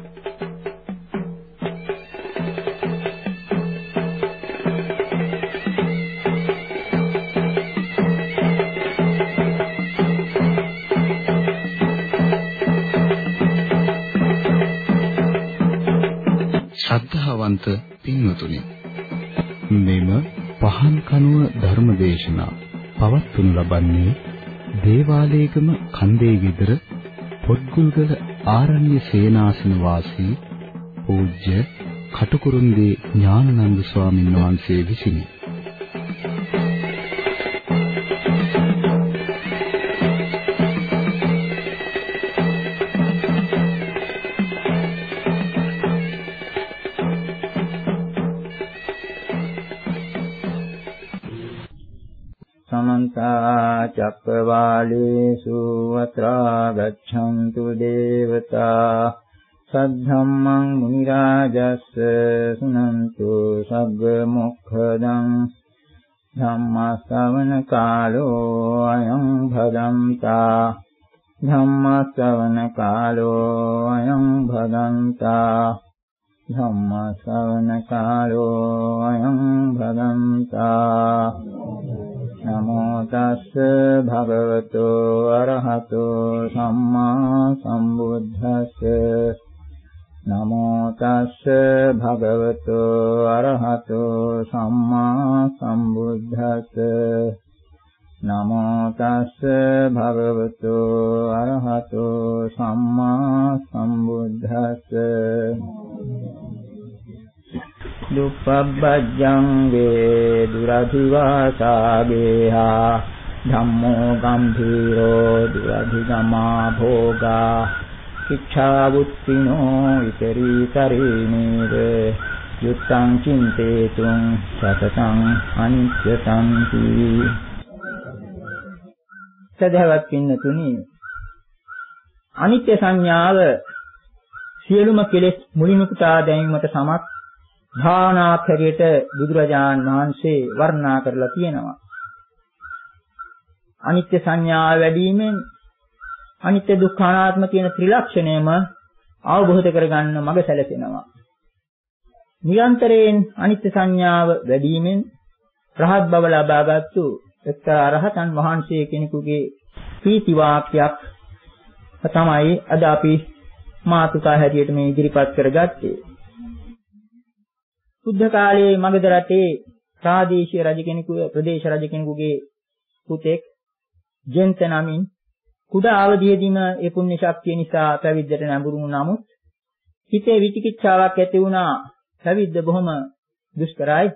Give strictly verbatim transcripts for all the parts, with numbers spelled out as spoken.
ශ්‍රද්ධාවන්ත පින්වතුනි, මෙම පහන් කනුව ධර්මදේශනා පවත්වනු ලබන්නේ දේවාලයේගම කන්දේ විදර පොත්ගුල්ගල ආරණ්‍ය සේනාසන වාසී පූජ්‍ය කටුකුරුන්දී ඥානানন্দ ස්වාමීන් වහන්සේ විසිනි. समन्ता चक्रवालेषु अत्रा गच्छन्तु देवता सद्धम्मं मुनिराजस्य सुनन्तु सग्गमुखदं धम्मश्रवण कालो अयं भदन्ता धम्मश्रवण कालो अयं भदन्ता धम्मश्रवण कालो अयं भदन्ता नमो तस्से भगवतो अरहतो सम्मा सम्बुद्धस्से नमो तस्से भगवतो अरहतो सम्मा सम्बुद्धस्से नमो तस्से भगवतो अरहतो सम्मा सम्बुद्धस्से දුප්පබ්බජ්ජං වේ දුරධිවාසා ගේහා ධම්මෝ ගම්භීරෝ දුරධිගමා භෝගා කිච්ඡාවුත්තිනෝ විතරීතරේනේව යුත්තං චින්තේතුං සතතං අනිච්චතං තී. සදහවත් පින්නතුනි, අනිත්‍ය සංඥාව සියලුම කෙලෙස් මුලින්ම පුටා දැමීමට සමත් භාවනාවක් හැටියට බුදුරජාණන් වහන්සේ වර්ණනා කරලා තියෙනවා. අනිත්‍ය සංඥාව වැඩිවීමෙන් අනිත්‍ය දුක්ඛ අනාත්ම කියන ත්‍රිලක්ෂණයම අවබෝධ කරගන්න මඟ සැලසෙනවා. නිරන්තරයෙන් අනිත්‍ය සංඥාව වැඩිවීමෙන් රහත් බව ලබාගත්තු එක්තරා රහතන් වහන්සේ කෙනෙකුගේ ප්‍රීති වාක්‍යයක් තමයි අද අපි මාතෘකා හැටියට මේ ඉදිරිපත් කරගත්තේ. බුද්ධ කාලයේ මගධ රටේ ප්‍රාදේශීය රජ කෙනෙකුගේ ප්‍රදේශ රජ කෙනෙකුගේ පුතෙක් ජෙන්ත නමින් කුඩා අවදියේදීම ඒ පුණ්‍ය ශක්තිය නිසා පැවිද්දට නැඹුරු වුණාමුත් හිතේ විචිකිච්ඡාවක් ඇති වුණා. පැවිද්ද බොහොම දුෂ්කරයි.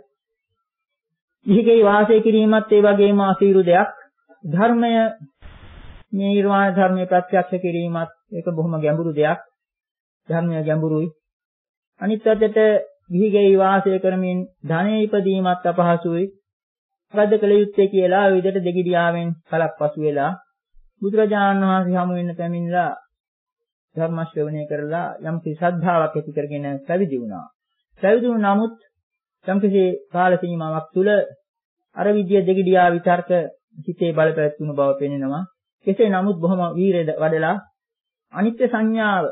ඉහිගේ වාසය කිරීමත් ඒ වගේම අසීරු දෙයක්. ධර්මය මේ නිර්වාණ ධර්මයේ ප්‍රත්‍යක්ෂ කිරීමත් ඒක බොහොම ගැඹුරු දෙයක්. ධර්මය ගැඹුරුයි. අනිත් පැත්තට ගිහිගෙයි වාසය කරමින් ධනෙ ඉපදීමත් අපහසුයි. මොකද කළ යුත්තේ කියලා ওই විදිහට දෙගිඩියාවෙන් කලක් පසු වෙලා බුදුරජාණන් වහන්සේ හමු වෙන්න පැමිණලා ධර්ම ශ්‍රවණය කරලා යම්කිසි ශ්‍රද්ධාවක් ඇති කරගෙන පැවිදි වුණා. පැවිදි වුණ නමුත් යම්කිසි කාල සීමාවක් තුල අර විද්‍ය දෙගිඩියා විතර්ක හිතේ බලපෑතුණු බව පෙනෙනවා. කෙසේ නමුත් බොහොම වීරය වඩලා අනිත්‍ය සංඥාව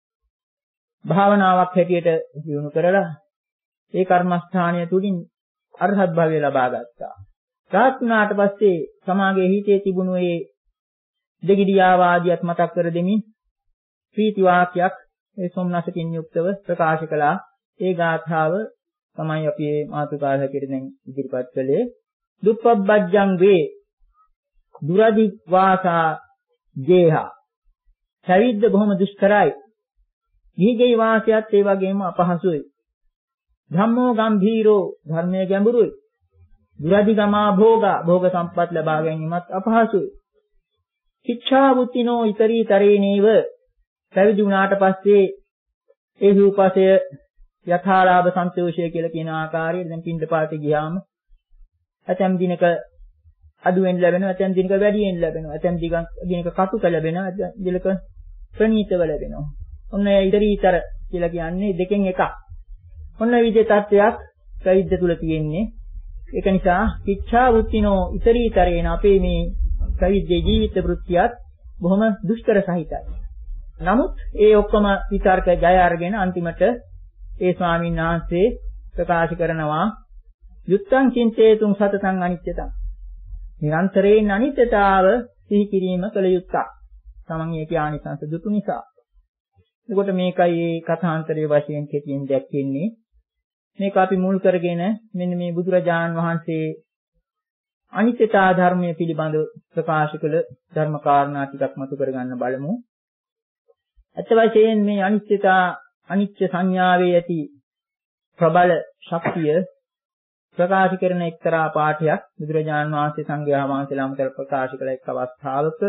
භාවනාවක් හැටියට දියුණු කරලා ඒ කර්මස්ථානය තුලින් අරහත් භාවය ලබා ගත්තා. රාහත් වුණාට පස්සේ සමාගයේ හිතේ තිබුණු ඒ දෙගිඩියාවාදියත් මතක් කර දෙමින් ප්‍රීති වාක්‍යයක් ඒ සොම්නසකින් යුක්තව ප්‍රකාශ කළා. ඒ ගාථාව තමයි අපි මේ මාතෘකාව හැටියට දැන් ඉදිරිපත් කළේ. දුප්පබ්බජ්ජං වේ දුරදි වාසා ජේහා. පැවිද්ද බොහොම දුෂ්කරයි. ගිහිගේ වාසයත් ඒ වගේම අපහසුයි. ධම්මෝ ගම්භීරෝ ධර්මයේ ගැඹුරුයි. දුරදිගමා භෝගා භෝග සම්පත් ලබා ගැනීමත් අපහසුයි. ශික්ෂාවුත්තිනෝ ඊතරීතරේනේව පැවිදි වුණාට පස්සේ ඒ රූපසය යථාලාභ සන්තෝෂය කියලා කියන ආකාරයෙන් දැන් පින්ඩපාතේ ගියාම ඇතැම් දිනක අඩුවෙන් ලැබෙනවා, ඇතැම් දිනක වැඩියෙන් ලැබෙනවා, ඇතැම් දිනක කටුක ලැබෙනවා, ඇතැම් දිනක ප්‍රණීතව ලැබෙනවා. ඔන්න ඊතරීතර කියලා කියන්නේ දෙකෙන් එකක්. ඔන්න විදිහේ තත්ත්වයක් පැවිද්ද තුල තියෙන්නේ. ඒක නිසා ශික්ෂා වුත්තිනෝ ඊතරීතරේන අපේ මේ පැවිද්දේ ජීවිත වෘත්තියත් බොහොම දුෂ්කර සහිතයි. නමුත් ඒ ඔක්කොම විතර්ක ජය අරගෙන අන්තිමට ඒ ස්වාමීන් වහන්සේ ප්‍රකාශ කරනවා යුත්තං චින්තේතුං සතතං අනිත්‍යතං. නිරන්තරයෙන් අනිත්‍යතාව සිහි කිරීම කළ යුත්තක්. තමන් ඒකේ ආනිසංස දුටු නිසා. එතකොට මේකයි මේ කථාන්තරයේ වශයෙන් කෙටියෙන් දැක්වෙන්නේ. මේක අපි මුල් කරගෙන මෙන්න මේ බුදුරජාණන් වහන්සේ අනිත්‍යතා ධර්මයේ පිළිබඳව ප්‍රකාශ කළ ධර්ම කාරණා ටිකක් මතු කරගන්න බලමු. අත් වශයෙන් මේ අනිත්‍යතා අනිත්‍ය සංඥාවේ ඇති ප්‍රබල ශක්තිය ප්‍රකාශ කරන එක්තරා පාඨයක් බුදුරජාණන් වහන්සේ සංඝයා වහන්සේලාම කර ප්‍රකාශ කළ එක් අවස්ථාවක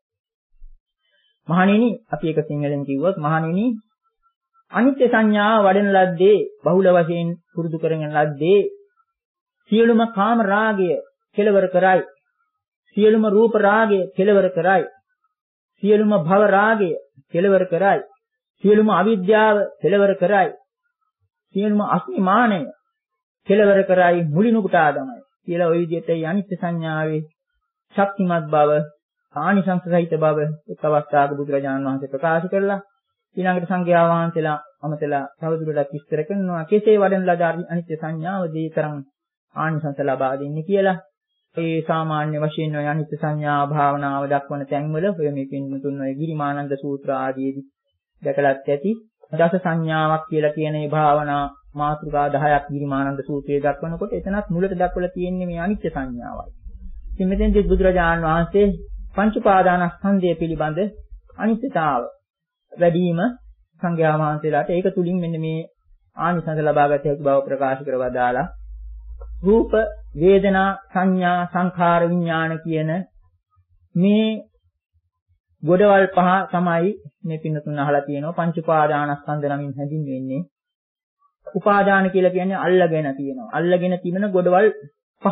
මහණෙනි අපි එක සිංහලෙන් කිව්වොත් මහණෙනි අනිත්‍ය සංඥාව වඩන ලද්දේ බහුල වශයෙන් පුරුදු කරගෙන ලද්දේ සියලුම කාම රාගය කෙලවර කරයි සියලුම රූප රාගය කෙලවර කරයි සියලුම භව රාගය කෙලවර කරයි සියලුම අවිද්‍යාව කෙලවර කරයි සියලුම අස්මිමානය කෙලවර කරයි මුලිනුපුටා දමයි කියලා ওই විදිහට අනිත්‍ය සංඥාවේ ශක්තිමත් බව ආනිසංස සහිත බව එක් අවස්ථාවක බුදුරජාණන් වහන්සේ ප්‍රකාශ කළා. ඊළඟට සංඝයා වහන්සේලා අමතලා තවදුරටත් විස්තර කරනවා කෙසේ වඩන ලද අනිත්‍ය සංඥාව දීතරම් ආනිසංස ලබා දෙන්නේ කියලා. ඒ සාමාන්‍ය වශයෙන් ඔය අනිත්‍ය සංඥා භාවනාව දක්වන තැන්වල ඔය මේ පින්තුන් ඔය ගිරිමානන්ද සූත්‍ර ආදීදී දැකලත් ඇති. දස සංඥාවක් කියලා කියන මේ භාවනා මාතෘකා දහයක් ගිරිමානන්ද සූත්‍රයේ දක්වනකොට එතනත් මුලට දක්වලා තියෙන්නේ මේ අනිත්‍ය සංඥාවයි. ඉතින් මෙතෙන්දී බුදුරජාණන් වහන්සේ පංච උපාදානස්කන්ධය පිළිබඳ අනිත්‍යතාව වැඩිම සංඝයා වහන්සේලාට ඒක තුලින් මෙන්න මේ ආනිසංස ලබාගත හැකි බව ප්‍රකාශ කරවදාලා රූප වේදනා සංඥා සංඛාර විඥාන කියන මේ ගොඩවල් පහ තමයි මේ පින්නතුන් අහලා තියෙනවා පංච උපාදානස්කන්ධ නමින් හැඳින්වෙන්නේ. උපාදාන කියලා කියන්නේ අල්ලගෙන තියෙනවා. අල්ලගෙන තිබෙන ගොඩවල් පහ.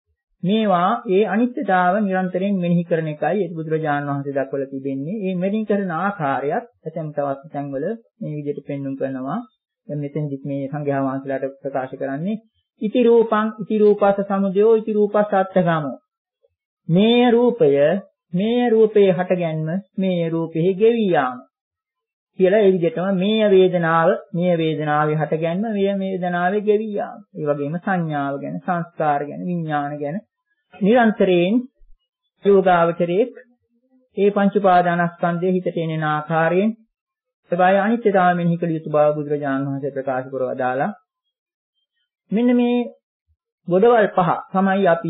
මේවා ඒ අනිත්‍යතාව නිරන්තරයෙන් මෙනෙහි කරන එකයි ඒ බුදුරජාණන් වහන්සේ දක්වලා තිබෙන්නේ. මේ මෙනෙහි කරන ආකාරයත් ඇතැම් තවත් තැන්වල මේ විදිහට පෙන්වුම් කරනවා. දැන් මෙතෙන්දිත් මේ සංඝයා වහන්සේලාට ප්‍රකාශ කරන්නේ ඉති රූපං ඉති රූපස්ස සමුදයෝ ඉති රූපස්ස අත්තගාමෝ. මේ රූපය මේ රූපේ හටගැන්ම මේ රූපෙහි ගෙවි යාම කියලා ඒ විදිහටම මේ වේදනාව මේ වේදනාවේ හටගැන්ම මේ වේදනාවේ ගෙවි යාම. ඒ වගේම සංඥාව ගැන සංස්කාර ගැන විඥාන ගැන නිරන්තරයෙන් යෝගාවචරයේ ඒ පංච උපාදානස්කන්ධයේ හිතට එන ආකාරයෙන් සබාය අනිත්‍යතාව මෙනෙහි කළ යුතු බව බුදුරජාණන් වහන්සේ ප්‍රකාශ කරවා දාලා මෙන්න මේ ගොඩවල් පහ තමයි අපි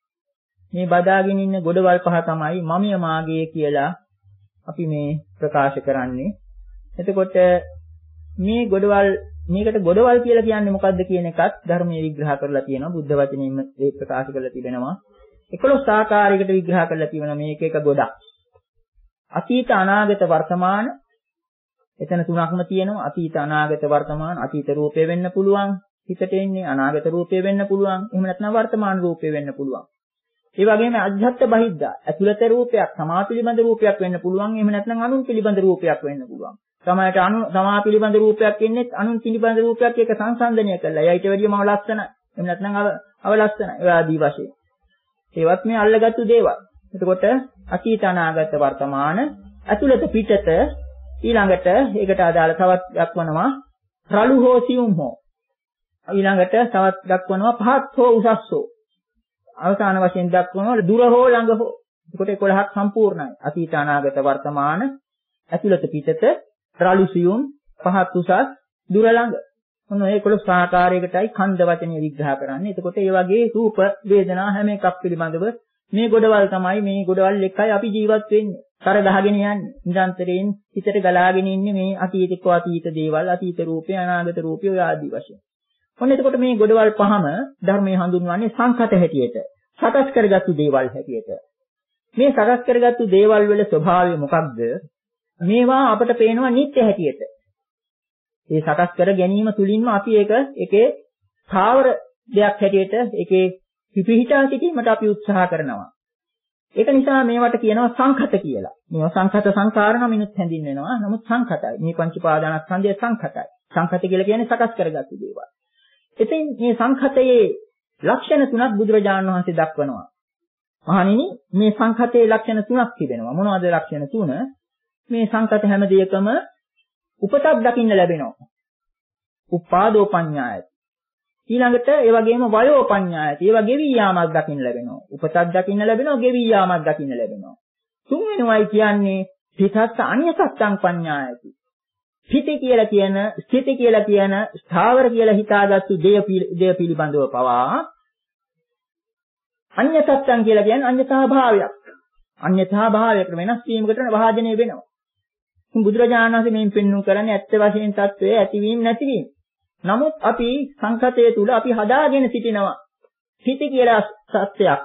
මේ බදාගෙන ඉන්න ගොඩවල් පහ තමයි මමිය මාගේ කියලා අපි මේ ප්‍රකාශ කරන්නේ. එතකොට මේ ගොඩවල් මේකට ගොඩවල් කියලා කියන්නේ මොකක්ද කියන එකත් ධර්මයේ විග්‍රහ කරලා තියෙනවා. බුද්ධ වචනයෙන්ම ඒක ප්‍රකාශ කරලා තිබෙනවා. එකොළොස් ආකාරයකට විග්‍රහ කරලා තියෙනවා මේක එක ගොඩක්. අතීත අනාගත වර්තමාන එතන තුනක්ම තියෙනවා. අතීත අනාගත වර්තමාන අතීත රූපේ වෙන්න පුළුවන්. හිතට එන්නේ අනාගත රූපේ වෙන්න පුළුවන්. එහෙම නැත්නම් වර්තමාන රූපේ වෙන්න පුළුවන්. ඒ වගේම අධ්‍යාත්ත බහිද්දා ඇතුළත රූපයක් සමා පිළිබඳ රූපයක් වෙන්න පුළුවන්. එහෙම නැත්නම් අනුන් පිළිබඳ රූපයක් වෙන්න පුළුවන්. සමහරට අනු සමා පිළිබඳ රූපයක් එන්නේ අනුන් පිළිබඳ රූපයක් එක සංසන්දනය කළා. එයිට වැඩියම අවලස්සනයි. එහෙම නැත්නම් අවලස්සනයි. ඒ ආදී වශයෙන්. ඒවත් මේ අල්ලගත්තු දේවල්. එතකොට අතීත අනාගත වර්තමාන ඇතුළත පිටත ඊළඟට ඒකට අදාළ තවත් දක්වනවා රළු හෝ සියුම් හෝ. ඊළඟට තවත් දක්වනවා පහත් හෝ උසස් හෝ. අවසාන වශයෙන් දක්වනවා දුර හෝ ළඟ හෝ. එතකොට එකොළහක් සම්පූර්ණයි. අතීත අනාගත වර්තමාන ඇතුළත පිටත රළු සියුම් පහත් උසස් දුර ළඟ. මොන ඒ එකොළොස් ආකාරයකටයි ඛණ්ඩ වචනේ විග්‍රහ කරන්නේ. එතකොට ඒ වගේ රූප වේදනා හැම එකක් පිළිබඳව මේ ගොඩවල් තමයි මේ ගොඩවල් එකයි අපි ජීවත් වෙන්නේ. කර ගහගෙන යන්නේ. නිරන්තරයෙන් හිතට ගලාගෙන ඉන්නේ මේ අතීතක අතීත දේවල් අතීත රූපේ අනාගත රූපේ ඔය ආදී වශයෙන්. ඔන්න එතකොට මේ ගොඩවල් පහම ධර්මයේ හඳුන්වන්නේ සංකත හැටියට. සකස් කරගත්තු දේවල් හැටියට. මේ සකස් කරගත්තු දේවල් වල ස්වභාවය මොකක්ද? මේවා අපට පේනවා නිත්‍ය හැටියට. ඒ සකස් කර ගැනීම තුලින්ම අපි ඒක එකේ ස්ථාවර දෙයක් හැටියට ඒකේ පිහිටා සිටීමට අපි උත්සාහ කරනවා. ඒක නිසා මේවට කියනවා සංඛත කියලා. මේවා සංඛත සංකාර නමිනුත් හැඳින්වෙනවා. නමුත් සංඛතයි. මේ පංච පාදානස්කන්ධය සංඛතයි. සංඛත කියලා කියන්නේ සකස් කරගත්තු දේවල්. ඉතින් මේ සංඛතයේ ලක්ෂණ තුනක් බුදුරජාණන් වහන්සේ දක්වනවා. මහණෙනි මේ සංඛතයේ ලක්ෂණ තුනක් තිබෙනවා. මොනවද ලක්ෂණ තුන? මේ සංකත හැම දෙයකම උපතක් දකින්න ලැබෙනවා. උපාදෝ පඤ්ඤායති. ඊළඟට ඒ වගේම වයෝ පඤ්ඤායති. ඒවා ගෙවි යාමක් දකින්න ලැබෙනවා. උපතක් දකින්න ලැබෙනවා, ගෙවි යාමක් දකින්න ලැබෙනවා. තුන්වෙනිවයි කියන්නේ පිටස්ස අන්‍ය සත්‍යං පඤ්ඤායති. පිටි කියලා කියන, ස්ථිති කියලා කියන, ස්ථාවර කියලා හිතාගත්තු දෙය දෙය පිළිබඳව පවා අන්‍ය සත්‍යං කියලා කියන්නේ අන්‍යතා භාවයක්. අන්‍යතා භාවයකට වෙනස් වීමකට භාජනය වෙනවා. බුදුරජාණන් වහන්සේ මේන් පෙන්වු කරන්නේ ඇත්ත වශයෙන් தત્ත්වයේ ඇතිවීම නැතිවීම. නමුත් අපි සංකතයේ තුල අපි හදාගෙන සිටිනවා. පිටි කියලා සත්‍යයක්.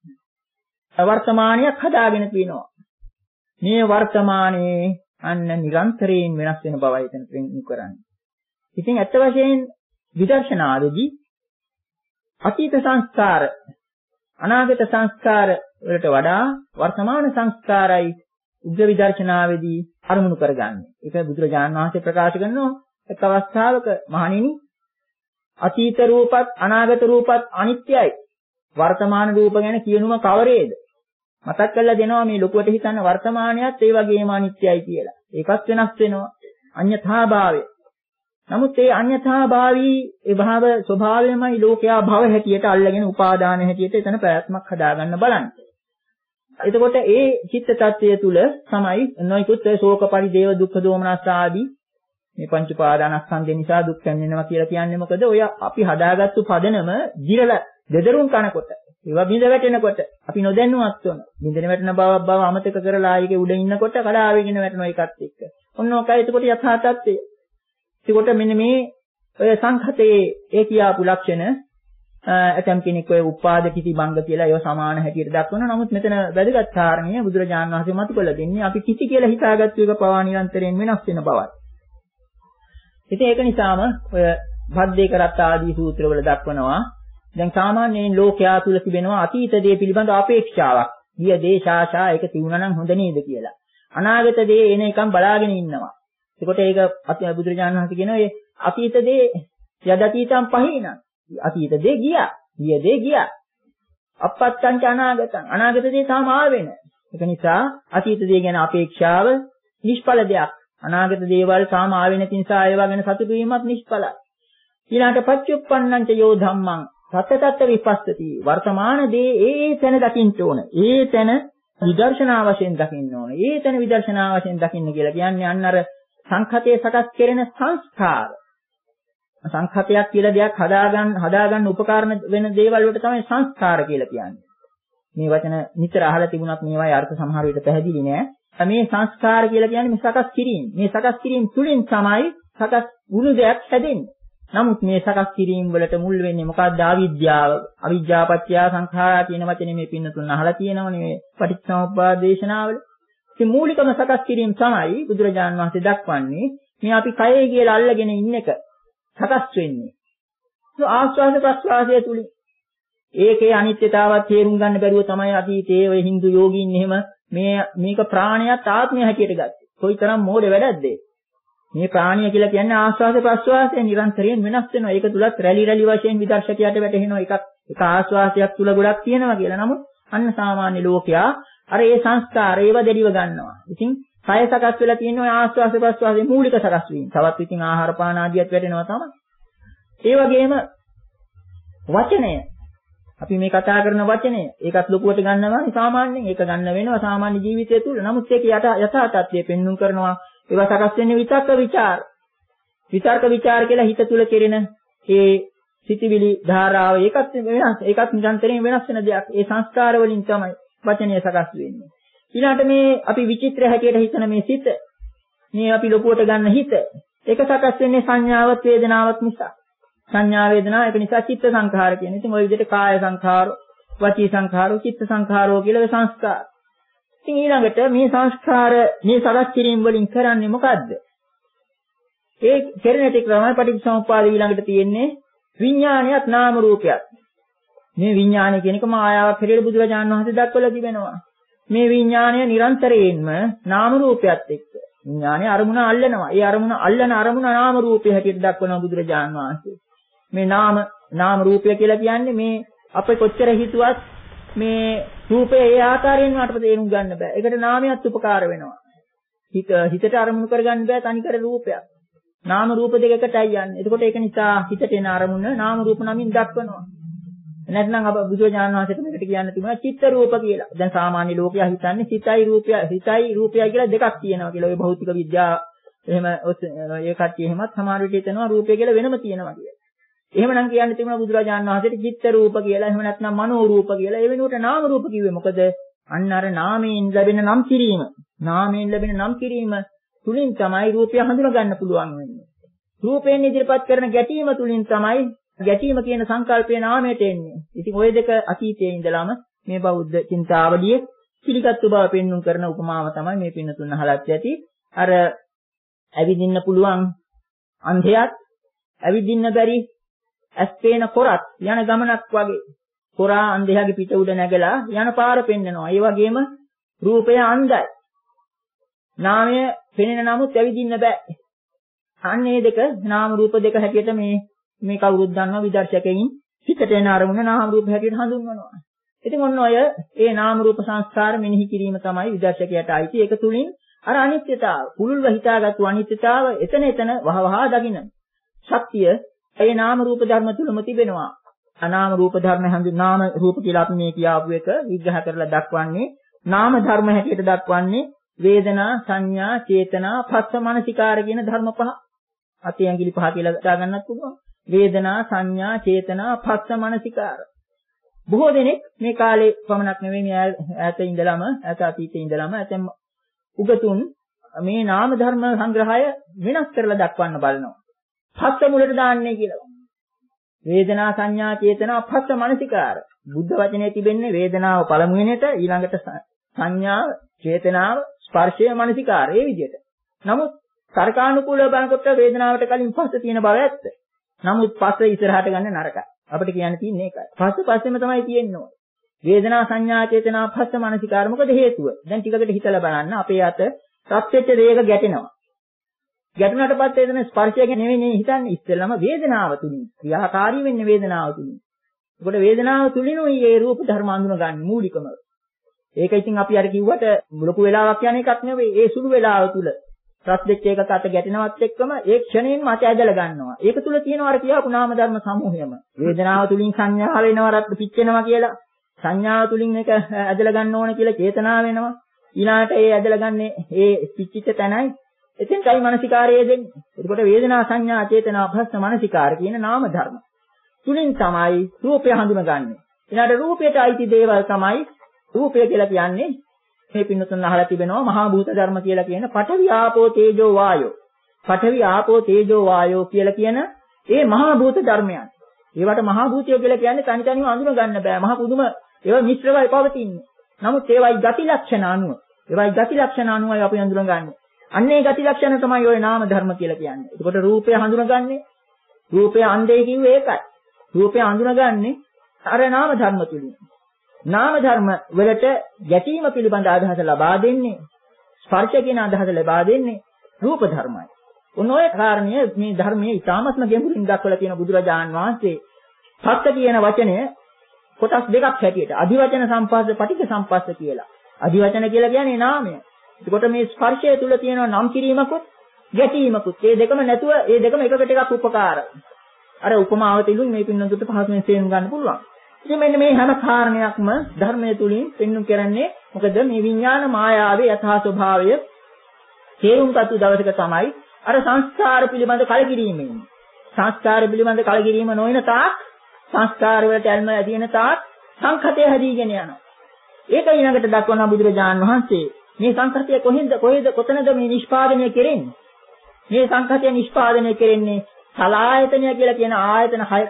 වර්තමානයක් හදාගෙන තියෙනවා. මේ වර්තමානයේ අන්න නිරන්තරයෙන් වෙනස් වෙන බවයි එතන පෙන්වු කරන්නේ. ඉතින් ඇත්ත වශයෙන් විදර්ශනාවේදී අතීත සංස්කාර අනාගත සංස්කාර වලට වඩා වර්තමාන සංස්කාරයි උග්‍ර විදර්ශනාවේදී අරමුණු කරගන්නේ. ඒක බුදුරජාණන් වහන්සේ ප්‍රකාශ කරනවා එක් අවස්ථාවක මහණෙනි අතීත රූපත් අනාගත රූපත් අනිත්‍යයි. වර්තමාන රූප ගැන කියනුම කවරේද? මතක් කරලා දෙනවා මේ ලොකුවට හිතන්න වර්තමානයත් ඒ වගේම අනිත්‍යයි කියලා. ඒකත් වෙනස් වෙනවා. අඤ්ඤථාභාවය. නමුත් ඒ අඤ්ඤථාභාවී ඒ භාව ස්වභාවයමයි ලෝකයා භව හැටියට අල්ලගෙන උපාදාන හැටියට එතන ප්‍රයත්නක් හදාගන්න බලන්නේ. එතකොට ඒ චිත්ත tattya තුල තමයි නොයිකුත් ශෝක පරිදේව දුක්ඛ දෝමනස් ආදී මේ පංච උපාදානස්කන්ධය නිසා දුක් වෙනවා කියලා කියන්නේ මොකද? ඔය අපි හදාගත්තු පදනම දිරල දෙදරුම් කනකොට ඒවා බිඳ වැටෙනකොට අපි නොදැනුවත් වුණ බිඳෙන වැටෙන බව බව අමතක කරලා ආයේ උඩ ඉන්නකොට කඩාවෙගෙන වැටෙනවා ඒකත් එක්ක. ඔන්න ඔකයි එතකොට යථා tattya. ඒකට මෙන්න මේ ඔය සංඛතේ ඒ කියාපු ලක්ෂණ ඇතම් කෙනෙක් ඔය උපාදකිති භංග කියලා ඒව සමාන හැටියට දක්වනවා. නමුත් මෙතන වැදගත් කාරණය බුදුරජාණන් වහන්සේ මතු කළ දෙන්නේ අපි කිසි කියලා හිතාගත්තු එක පවා නිරන්තරයෙන් වෙනස් වෙන බවයි. ඉතින් ඒක නිසාම ඔය භද්දේක රත් ආදී සූත්‍රවල දක්වනවා දැන් සාමාන්‍යයෙන් ලෝකයා තුල තිබෙනවා අතීත දේ පිළිබඳ අපේක්ෂාවක්. ගිය දේ ශාසා ඒක තියුණා නම් හොඳ නේද කියලා. අනාගත දේ එන එකම් බලාගෙන ඉන්නවා. එතකොට ඒක බුදුරජාණන් වහන්සේ කියන ඒ අතීත දේ යදතීතම් පහින. අතීත දේ ගියා. ගිය දේ ගියා. අපත්තංච අනාගතං. අනාගත දේ තාම ආවේ නැහැ. ඒක නිසා අතීත දේ ගැන අපේක්ෂාව නිෂ්ඵල දෙයක්. අනාගත දේවල් තාම ආවේ නැති නිසා ඒවා ගැන සතුටු වීමත් නිෂ්ඵලයි. ඊළඟට පච්චුප්පන්නංච යෝ ධම්මං සත්‍යතත්ත්ව විපස්සති. වර්තමාන දේ ඒ තැන දකින්න ඕන. ඒ තැන විදර්ශනා වශයෙන් දකින්න ඕන. ඒ තැන විදර්ශනා වශයෙන් දකින්න කියලා කියන්නේ අන්න අර සංඛතයේ සකස් කෙරෙන සංස්කාර. සංඛතයක් කියලා දෙයක් හදාගන්න හදාගන්න උපකරණ වෙන දේවල් වලට තමයි සංස්කාර කියලා කියන්නේ. මේ වචන නිතර අහලා තිබුණත් මේවායි අර්ථ සමහර විට පැහැදිලි නෑ. මේ සංස්කාර කියලා කියන්නේ මේ සකස් කිරීම. මේ සකස් කිරීම තුලින් තමයි සකස් වුණු දෙයක් හැදෙන්නේ. නමුත් මේ සකස් කිරීම වලට මුල් වෙන්නේ මොකක්ද? අවිද්‍යාව. අවිද්‍යාපත්‍ය සංඛාරා කියන වචනේ මේ පින්නතුන් අහලා තියෙනවනේ මේ පටිච්චසමුප්පාද දේශනාවල. ඉතින් මූලිකම සකස් කිරීම තමයි බුදුරජාණන් වහන්සේ දක්වන්නේ මේ අපි කයේ කියලා අල්ලගෙන ඉන්න එක සකස් වෙන්නේ. ඒ ආස්වාද ප්‍රස්වාසය තුලින්. ඒකේ අනිත්‍යතාවත් තේරුම් ගන්න බැරුව තමයි අතීතයේ ඔය Hindu යෝගීන් එහෙම මේ මේක ප්‍රාණයත් ආත්මය හැටියට ගත්තේ. කොයිතරම් මෝඩ වැඩක්ද ඒ? මේ ප්‍රාණිය කියලා කියන්නේ ආස්වාද ප්‍රස්වාසය නිරන්තරයෙන් වෙනස් වෙනවා. ඒක තුලත් රැලි රැලි වශයෙන් විදර්ශකයාට වැටහෙනවා. එකක් එක ආස්වාදයක් තුල ගොඩක් තියෙනවා කියලා. නමුත් අන්න සාමාන්‍ය ලෝකයා අර ඒ සංස්කාර ඒව දෙලිව ගන්නවා. ඉතින් කය සකස් වෙලා තියෙන ඔය ආස්වාද ප්‍රස්වාසයේ මූලික සකස් වීම. තවත් ඉතින් ආහාර පාන ආදියත් වැටෙනවා තමයි. ඒ වගේම වචනය අපි මේ කතා කරන වචනය ඒකත් ලොකුවට ගන්නවා සාමාන්‍යයෙන්. ඒක ගන්න වෙනවා සාමාන්‍ය ජීවිතය තුළ. නමුත් ඒක යථා තත්ත්වය පෙන්වුම් කරනවා. ඒවා සකස් වෙන්නේ විතක්ක ਵਿਚාර. විතර්ක ਵਿਚාර කියලා හිත තුළ කෙරෙන ඒ සිතිවිලි ධාරාව ඒකත් වෙනස්. ඒකත් නිරන්තරයෙන් වෙනස් වෙන දෙයක්. ඒ සංස්කාර වලින් තමයි වචනය සකස් වෙන්නේ. ඊළාට මේ අපි විචිත්‍ර හැටියට හිතන මේ සිත මේ අපි ලොකුවට ගන්න හිත ඒක සකස් වෙන්නේ සංඥාවත් වේදනාවත් නිසා. සංඥා වේදනා ඒක නිසා චිත්ත සංඛාර කියන්නේ. ඉතින් ওই විදිහට කාය සංඛාර, වචී සංඛාර, චිත්ත සංඛාරෝ කියලා ඒ සංස්කාර. ඉතින් ඊළඟට මේ සංස්කාර මේ සකස් කිරීම වලින් කරන්නේ මොකද්ද? ඒ කෙරෙන ටික තමයි පටිච්චසමුප්පාද ඊළඟට තියෙන්නේ විඥානියත් නාම රූපයත්. මේ විඥානය කියන එක මායාවක් හැටියට බුදුරජාණන් වහන්සේ දක්වලා තිබෙනවා. මේ විඥානය නිරන්තරයෙන්ම නාම රූපයත් එක්ක විඥානය අරමුණ අල්ලනවා. ඒ අරමුණ අල්ලන අරමුණ නාම රූපය හැටියට දක්වනවා බුදුරජාණන් වහන්සේ. මේ නාම නාම රූපය කියලා කියන්නේ මේ අපේ කොච්චර හිතුවත් මේ රූපය ඒ ආකාරයෙන්ම අපිට තේරුම් ගන්න බෑ. ඒකට නාමයක් උපකාර වෙනවා. හිත හිතට අරමුණු කරගන්න බෑ තනිකර රූපයක්. නාම රූප දෙකකටයි යන්නේ. එතකොට ඒක නිසා හිතට එන අරමුණ නාම රූප නමින් දක්වනවා. නැත්නම් අප බුදුරජාණන් වහන්සේට මේකට කියන්න තිබුණා චිත්ත රූප කියලා. දැන් සාමාන්‍ය ලෝකයා හිතන්නේ සිතයි රූපය සිතයි රූපයයි කියලා දෙකක් තියෙනවා කියලා. ඔය භෞතික විද්‍යාව එහෙම ඒ කට්ටිය එහෙමත් සමහර විට හිතනවා රූපය කියලා වෙනම තියෙනවා කියලා. එහෙමනම් කියන්න තිබුණා බුදුරජාණන් වහන්සේට චිත්ත රූප කියලා. එහෙම නැත්නම් මනෝ රූප කියලා. ඒ වෙනුවට නාම රූප කිව්වේ මොකද? අන්න අර නාමයෙන් ලැබෙන නම් කිරීම. නාමයෙන් ලැබෙන නම් කිරීම තුලින් තමයි රූපය හඳුනා ගන්න පුළුවන් වෙන්නේ. රූපයෙන් ඉදිරිපත් කරන ගැටීම තුලින් තමයි ගැටීම කියන සංකල්පය නාමයට එන්නේ. ඉතින් ওই දෙක අතීතයේ ඉඳලාම මේ බෞද්ධ චින්තාවලියේ පිළිගත්තු බව පෙන්වුම් කරන උපමාව තමයි මේ පින්නතුන් අහලත් ඇති. අර ඇවිදින්න පුළුවන් අන්ධයාත් ඇවිදින්න බැරි ඇස් පේන කොරත් යන ගමනක් වගේ. කොරා අන්ධයාගේ පිට උඩ නැගලා යන පාර පෙන්නනවා. ඒ වගේම රූපය අන්ධයි. නාමය පෙනෙන නමුත් ඇවිදින්න බෑ. අන්න මේ දෙක නාම රූප දෙක හැටියට මේ මේ කවුරුත් දන්නවා විදර්ශකයින් හිතට එන අරමුණ නාම රූප හැටියට හඳුන්වනවා. ඉතින් ඔන්න ඔය ඒ නාම රූප සංස්කාර මෙනෙහි කිරීම තමයි විදර්ශකයට අයිති. ඒක තුලින් අර අනිත්‍යතාව, පුරුල්ව හිතාගත්තු අනිත්‍යතාව එතන එතන වහවහ දකින්න. ශක්තිය ඒ නාම රූප ධර්ම තුලම තිබෙනවා. අනාම රූප ධර්ම හඳුන් නාම රූප කියලා අපි මේ කියාපු එක විග්‍රහ කරලා දක්වන්නේ නාම ධර්ම හැටියට දක්වන්නේ වේදනා, සංඥා, චේතනා, පස්ස මනසිකාර කියන ධර්ම පහ. අතේ ඇඟිලි පහ කියලා හිතා ගන්නත් පුළුවන්. වේදනා, සංඥා, චේතනා, පස්ස මනසිකාර. බොහෝ දෙනෙක් මේ කාලේ පමණක් නෙවෙයි මේ ඈත ඉඳලම ඈත අතීතයේ ඉඳලම ඇතැම් උගතුන් මේ නාම ධර්ම සංග්‍රහය වෙනස් කරලා දක්වන්න බලනවා. පස්ස මුලට දාන්නේ කියලා. වේදනා, සංඥා, චේතනා, පස්ස මනසිකාර. බුද්ධ වචනේ තිබෙන්නේ වේදනාව පළමුවෙනට, ඊළඟට සංඥාව, චේතනාව, ස්පර්ශය, මනසිකාර ඒ විදිහට. නමුත් තර්කානුකූලව බලනකොට වේදනාවට කලින් පස්ස තියෙන බව ඇත්ත. නමුත් පස්ස ඉස්සරහට ගන්න නරකයි. අපිට කියන්න තියෙන්නේ ඒකයි. පස්ස පස්සෙම තමයි තියෙන්නේ. වේදනා, සංඥා, චේතනා, පස්ස මනසිකාර මොකද හේතුව? දැන් ටිකකට හිතලා බලන්න අපේ අත රත් වෙච්ච දේක ගැටෙනවා. ගැටුණාට පස්සේ එතන ස්පර්ශය ගැන නෙවෙයි හිතන්නේ ඉස්සෙල්ලාම වේදනාව තුලින්. ක්‍රියාකාරී වෙන්නේ වේදනාව තුලින්. ඒකට වේදනාව තුලිනුයි මේ රූප ධර්ම අඳුනගන්නේ මූලිකම. ඒක ඉතින් අපි අර කිව්වට ලොකු වෙලාවක් යන එකක් නෙවෙයි. ඒ සුළු වෙලාව තුල රත් දෙච්ච එකක අත ගැටෙනවත් එක්කම ඒ ක්ෂණයෙන්ම අත ඇදලා ගන්නවා. ඒක තුල තියෙනවා අර කියාපු නාම ධර්ම සමූහයම. වේදනාව තුලින් සංඥා වෙනවා රත් පිච්චෙනවා කියලා. සංඥාව තුලින් මේක ඇදලා ගන්න ඕන කියලා චේතනාව වෙනවා. ඊළාට ඒ ඇදලා ගන්නේ ඒ පිච්චිච්ච තැනයි. එතෙන්ටයි මානසිකාරය දෙන්නේ. එතකොට වේදනා, සංඥා, චේතනා, භස්ස මානසිකාර කියන නාම ධර්ම තුලින් තමයි රූපය හඳුනගන්නේ. ඊළාට රූපයට අයිති දේවල් තමයි රූපය කියලා කියන්නේ. මේ පින්නතුන් අහලා තිබෙනවා මහා භූත ධර්ම කියලා කියන පඨවි ආපෝ තේජෝ වායෝ. පඨවි ආපෝ තේජෝ වායෝ කියලා කියන ඒ මහා භූත ධර්මයන්. ඒවට මහා භූතය කියලා කියන්නේ තනි තනිව අඳුන ගන්න බෑ. මහා පුදුම ඒවා මිශ්‍රවයි පවතින්නේ. නමුත් ඒවයි ගති ලක්ෂණ අනුව. ඒවයි ගති ලක්ෂණ අනුවයි අපි අඳුනගන්නේ. අන්නේ ගති ලක්ෂණ තමයි ওই නාම ධර්ම කියලා කියන්නේ. එතකොට රූපය හඳුනගන්නේ රූපය අන්දේ කිව්වේ ඒකයි. රූපය හඳුනගන්නේ අර නාම ධර්ම තුලින්. නාම ධර්ම වලට ගැටීම පිළිබඳ අදහස ලබා දෙන්නේ ස්පර්ශ කියන අදහස ලබා දෙන්නේ රූප ධර්මයි. ඔන්න ඔය කාරණය මේ ධර්මයේ ඊටාත්ම ගැඹුරින් දක්වලා තියෙන බුදුරජාණන් වහන්සේ පස්ස කියන වචනය කොටස් දෙකක් හැටියට අධිවචන සම්පස්ස පටිච්ච සම්පස්ස කියලා. අධිවචන කියලා කියන්නේ නාමය. එතකොට මේ ස්පර්ශය තුල තියෙන නම් කිරීමකුත් ගැටීමකුත් මේ දෙකම නැතුව මේ දෙකම එකකට එකක් උපකාරයි. අර උපමාව තිලුන් මේ පින්නන්දුට පහසුවෙන් තේරුම් ගන්න පුළුවන්. ඉතින් මෙන්න මේ හැම කාරණයක්ම ධර්මයේ තුලින් පෙන්වු කරන්නේ මොකද මේ විඥාන මායාවේ යථා ස්වභාවය තේරුම්ගත්තු දවසක තමයි අර සංස්කාර පිළිබඳ කලකිරීමෙන් සංස්කාර පිළිබඳ කලකිරීම නොවන තාක් සංස්කාර වලට ඇල්ම ඇදෙන තාක් සංඛතය හැදීගෙන යනවා. ඒක ඊළඟට දක්වන බුදුරජාණන් වහන්සේ මේ සංඛතය කොහෙන්ද කොහෙද කොතනද මේ නිෂ්පාදනය කෙරෙන්නේ? මේ සංඛතය නිෂ්පාදනය කෙරෙන්නේ සලායතනය කියලා කියන ආයතන හයක.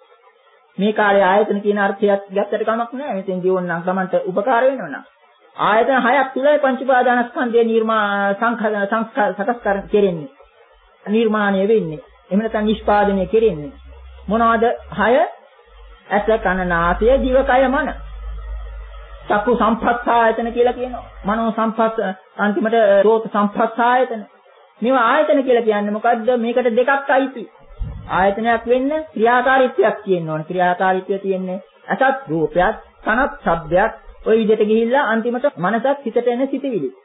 මේ කාලේ ආයතන කියන අර්ථයක් ගැත්තට කමක් නැහැ. මෙතෙන් ජීවන්නම් Tamanට උපකාර වෙනවා. ආයතන හයක් තුලයි පංච උපාදානස්කන්ධය නිර්මා සංස්කාර සකස් කර කෙරෙන්නේ. නිර්මාණය වෙන්නේ. එහෙම නැත්නම් නිෂ්පාදනය කෙරෙන්නේ. මොනවාද? හය ඇස කන නාසය දිව කය මන. චක්කු සම්පස්සායතන කියලා කියනවා. මනෝ සම්පස්ස අන්තිමට රෝත සම්පස්සායතන. මේවා ආයතන කියලා කියන්නේ මොකද්ද? මේකට දෙකක් අයිති. ආයතනයක් වෙන්න ක්‍රියාකාරීත්වයක් තියෙන්න ඕන. ක්‍රියාකාරීත්වය තියෙන්නේ අසත් රූපයක්, කනත් ශබ්දයක්. ওই විදිහට ගිහිල්ලා අන්තිමට මනසත් හිතට එන සිතිවිලි.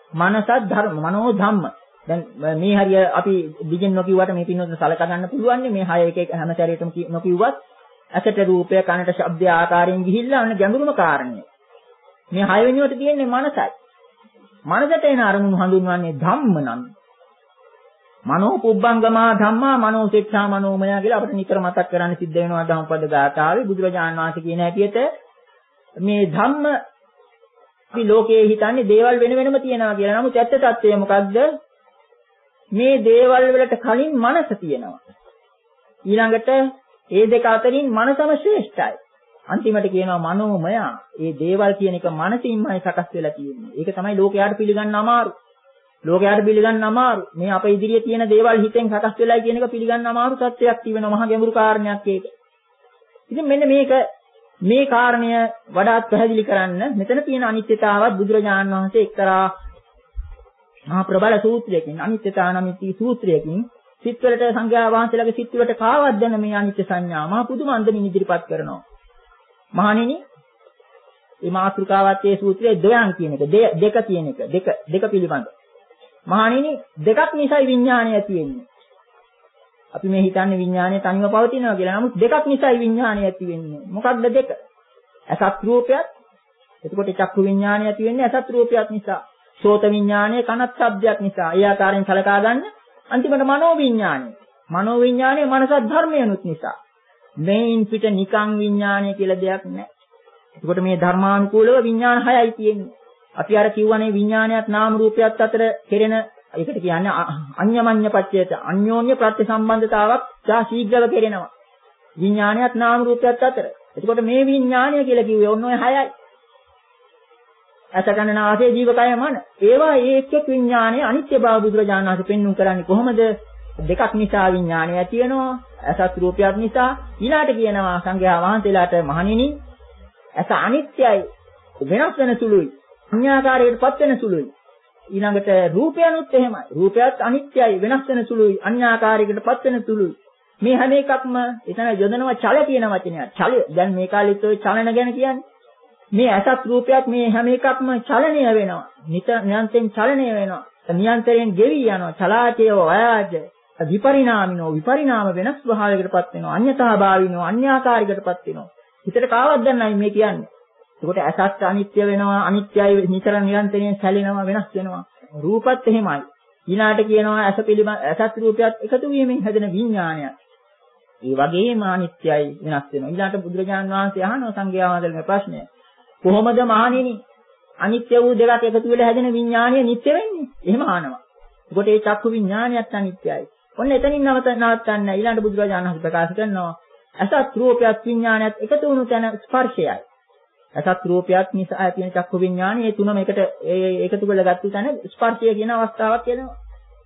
මනසත් ධර්ම, මනෝ ධම්ම. දැන් මේ හරිය අපි දිගින් නොකියුවට මේ පින්නොත් සලකා ගන්න පුළුවන් මේ හය එක එක හැම සැරේටම නොකියුවත් ඇසට රූපය, කනට ශබ්දය ආකාරයෙන් ගිහිල්ලා අන්න ගැඹුරුම කාරණය. මේ හය වෙනුවට තියෙන්නේ මනසයි. මනසට එන අරමුණු හඳුන්වන්නේ ධම්ම නම්. මනෝ පුබ්බංගමා ධම්මා මනෝ සික්ඛා මනෝමය කියලා අපිට නිතර මතක් කරන්න සිද්ධ වෙනවා ධම්මපද ගාථාවේ බුදුරජාණන් වහන්සේ කියන හැටියට මේ ධම්ම අපි ලෝකයේ හිතන්නේ දේවල් වෙන වෙනම තියෙනවා කියලා. නමුත් ඇත්ත తත්වය මොකද්ද? මේ දේවල් වලට කලින් මනස තියෙනවා. ඊළඟට ඒ දෙක අතරින් මනසම ශ්‍රේෂ්ඨයි. අන්තිමට කියනවා මනෝමය. ඒ දේවල් කියන එක මනසින්මයි සකස් වෙලා තියෙන්නේ. ඒක තමයි ලෝකයාට පිළිගන්න අමාරු. ලෝකයාට පිළිගන්න අමාරු. මේ අපේ ඉදිරියේ තියෙන දේවල් හිතෙන් සකස් වෙලා කියන එක පිළිගන්න අමාරු තත්ත්වයක් තියෙනවා. මහා ගැඹුරු කාරණයක් ඒක. ඉතින් මෙන්න මේක මේ කාරණය වඩාත් පැහැදිලි කරන්න මෙතන තියෙන අනිත්‍යතාවත් බුදුරජාණන් වහන්සේ එක්තරා මහා ප්‍රබල සූත්‍රයකින් අනිත්‍යතා නමිති සූත්‍රයකින් සිත්වලට සංඝයා වහන්සේලාගේ සිත්වලට කාවත් දෙන මේ අනිත්‍ය සංඥා මහා පුදුම අන්දමින් ඉදිරිපත් කරනවා. මහණෙනි මේ මාතෘකාවත් ඒ සූත්‍රයේ දෙයන් කියන එක දෙක කියන එක දෙක දෙක පිළිබඳ. මහණෙනි දෙකක් නිසායි විඥාණය ඇති වෙන්නේ. අපි මේ හිතන්නේ විඥාණය තනිව පවතිනවා කියලා. නමුත් දෙකක් නිසායි විඥාණය ඇති වෙන්නේ. මොකක්ද දෙක? අසත් රූපයත්. එතකොට චක්කු විඥාණය ඇති වෙන්නේ අසත් රූපයත් නිසා. සෝත විඥාණය කනත් ශබ්දයක් නිසා. ඒ ආකාරයෙන් සලකා ගන්න. අන්තිමට මනෝ විඥාණය. මනෝ විඥාණය මනසත් ධර්මයනුත් නිසා. මේන් පිට නිකං විඥාණය කියලා දෙයක් නැහැ. එතකොට මේ ධර්මානුකූලව විඥාන හයයි තියෙන්නේ. අපි අර කිව්වනේ විඥානයත් නාම රූපයත් අතර කෙරෙන ඒකට කියන්නේ අඤ්ඤමඤ්ඤ පච්චේත අන්‍යෝන්‍ය ප්‍රත්‍යසම්බන්ධතාවක් සා ශීඝ්‍රව කෙරෙනවා. විඥානයත් නාම රූපයත් අතර. එතකොට මේ විඥානය කියලා කිව්වේ ඔන්න ඔය හයයි. අසකනනාසේ ජීවකය මන. ඒවා ඒ එක් එක් විඥානයේ අනිත්‍ය බව බුදුරජාණන් වහන්සේ පෙන්වුම් කරන්නේ කොහොමද? දෙකක් නිසා විඥානය ඇති වෙනවා. අසත් රූපයක් නිසා. ඊළාට කියනවා සංඝයා වහන්සේලාට මහණෙනි අස අනිත්‍යයි. වෙනස් වෙන සුළුයි. අන්‍යාකාරයකටපත් වෙන සුළුයි. ඊළඟට රූපයනුත් එහෙමයි. රූපයත් අනිත්‍යයි වෙනස් වෙන සුළුයි. අන්‍යාකාරයකටපත් වෙන සුළුයි. මේ හැම එකක්ම එතන යොදනවා චල කියන වචනය. චලය. දැන් මේ කාලෙත් ඔය චලන ගැන කියන්නේ. මේ අසත් රූපයත් මේ හැම එකක්ම චලනය වෙනවා. නිතර නියන්තෙන් චලනය වෙනවා. නියන්තරයෙන් ගෙවි යනවා. චලාචයව වයාජ විපරිණාමිනෝ විපරිණාම වෙනස් ස්වභාවයකටපත් වෙනවා. අඤ්ඤතාභාවිනෝ අන්‍යාකාරයකටපත් වෙනවා. හිතට කාවත් දැන්නයි මේ කියන්නේ. ඒකට අසත් අනිත්‍ය වෙනවා අනිත්‍යයි නිතර නිරන්තරයෙන් සැලෙනවා වෙනස් වෙනවා රූපත් එහෙමයි ඊළාට කියනවා අස පිළිබඳ අසත් රූපයත් එකතු වීමෙන් හැදෙන විඥානය ඒ වගේම අනිත්‍යයි වෙනස් වෙනවා ඊළාට බුදුරජාණන් වහන්සේ අහනවා සංඝයා වහන්සේලාගේ ප්‍රශ්නය කොහොමද මහණෙනි අනිත්‍ය වූ දෙකක් එකතු වෙලා හැදෙන විඥානය නිට්ටය වෙන්නේ එහෙම අහනවා ඒකට ඒ චක්කු විඥානයත් අනිත්‍යයි ඔන්න එතනින් නවත නවත්තන්න ඊළාට බුදුරජාණන් වහන්සේ ප්‍රකාශ කරනවා අසත් රූපයත් විඥානයත් එකතු වුණු තැන ස්පර්ශයයි අසත් රූපයක් නිසා ඇති වෙන චක්කු විඥානය ඒ තුනම එකට ඒකතු කරලා ගත්ත තැන ස්පර්ශය කියන අවස්ථාවක් එනවා.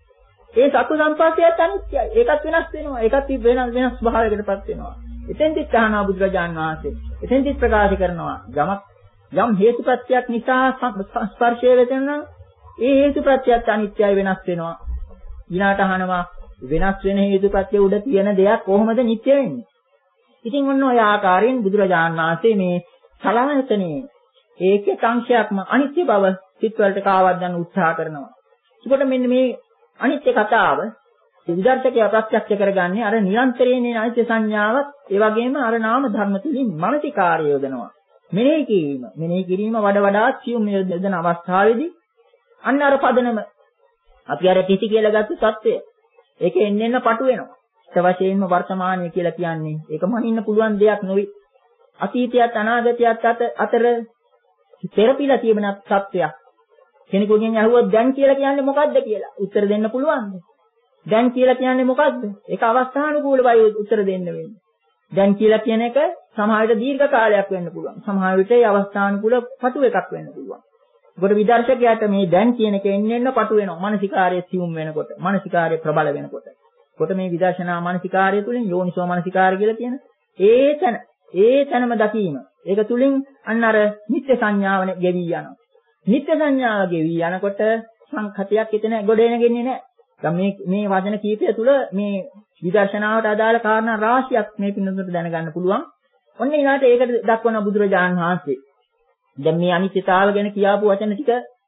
ඒ චක්කු සංපස්සයත් අනිත්‍යයි. ඒකත් වෙනස් වෙනවා. ඒකත් වෙනස් වෙනස් ස්වභාවයකටපත් වෙනවා. එතෙන්දිත් අහනවා බුදුරජාන් වහන්සේ. එතෙන්දිත් ප්‍රකාශ කරනවා යමක් යම් හේතුප්‍රත්‍යක් නිසා ස්පර්ශය වෙතෙනවා. ඒ හේතුප්‍රත්‍යයත් අනිත්‍යයි වෙනස් වෙනවා. ඊළාට අහනවා වෙනස් වෙන හේතුප්‍රත්‍ය උඩ තියෙන දෙයක් කොහොමද නිත්‍ය වෙන්නේ? ඉතින් ඔන්න ඔය ආකාරයෙන් බුදුරජාන් වහන්සේ මේ සලආයතනයේ ඒකේ අංශයක්ම අනිත්‍ය බව සිත්වලට කාවත් ගන්න උත්සාහ කරනවා. ඒකට මෙන්න මේ අනිත්‍ය කතාව විදර්ශකයා ප්‍රත්‍යක්ෂ කරගන්නේ අර නිරන්තරයෙන් එන අනිත්‍ය සංඥාවක් ඒ වගේම අර නාම ධර්ම තුලින් මානසිකාර්ය යොදනවා. මෙනෙහි කිරීම. මෙනෙහි කිරීම වඩ වඩාත් සියුම් යොදන අවස්ථාවේදී අන්න අර පදනම අපි අර කිසි කියලා ගත්ත தත්ත්වය ඒකේ එන්න එන්න පටු වෙනවා. ඒ වශයෙන්ම වර්තමානය කියලා කියන්නේ ඒක මනින්න පුළුවන් දෙයක් නෙවෙයි. අතීතයත් අනාගතයත් අතර තෙරපිලා තියෙන සත්‍යයක්. කෙනෙකුගෙන් අහුවොත් දැන් කියලා කියන්නේ මොකද්ද කියලා උත්තර දෙන්න පුළුවන්ද? දැන් කියලා කියන්නේ මොකද්ද? ඒක අවස්ථානුකූලවයි උත්තර දෙන්න වෙන්නේ. දැන් කියලා කියන එක සමහර විට දීර්ඝ කාලයක් වෙන්න පුළුවන්. සමහර විට ඒ අවස්ථානුකූල පටු එකක් වෙන්න පුළුවන්. ඒකට විදර්ශකයාට මේ දැන් කියන එක එන්න එන්න පටු වෙනවා. මානසිකාර්යය සියුම් වෙනකොට, මානසිකාර්යය ප්‍රබල වෙනකොට. කොට මේ විදර්ශනා මානසිකාර්යය තුලින් යෝනිසෝ මානසිකාර්ය කියලා කියන ඒ තැන ඒ තැනම දකීම. ඒක තුලින් අන්න අර නිත්‍ය සංඥාව ගෙවි යනවා. නිත්‍ය සංඥාව ගෙවි යනකොට සංඛතයක් එතන ගොඩ එනගෙන්නේ නැහැ. දැන් මේ මේ වචන කීපය තුල මේ විදර්ශනාවට අදාළ කාරණා රාශියක් මේ පින්නතුන්ට දැනගන්න පුළුවන්. ඔන්න ඊළාට ඒකට දක්වන බුදුරජාණන් වහන්සේ. දැන් මේ අනිත්‍යතාව ගැන කියාපු වචන ටික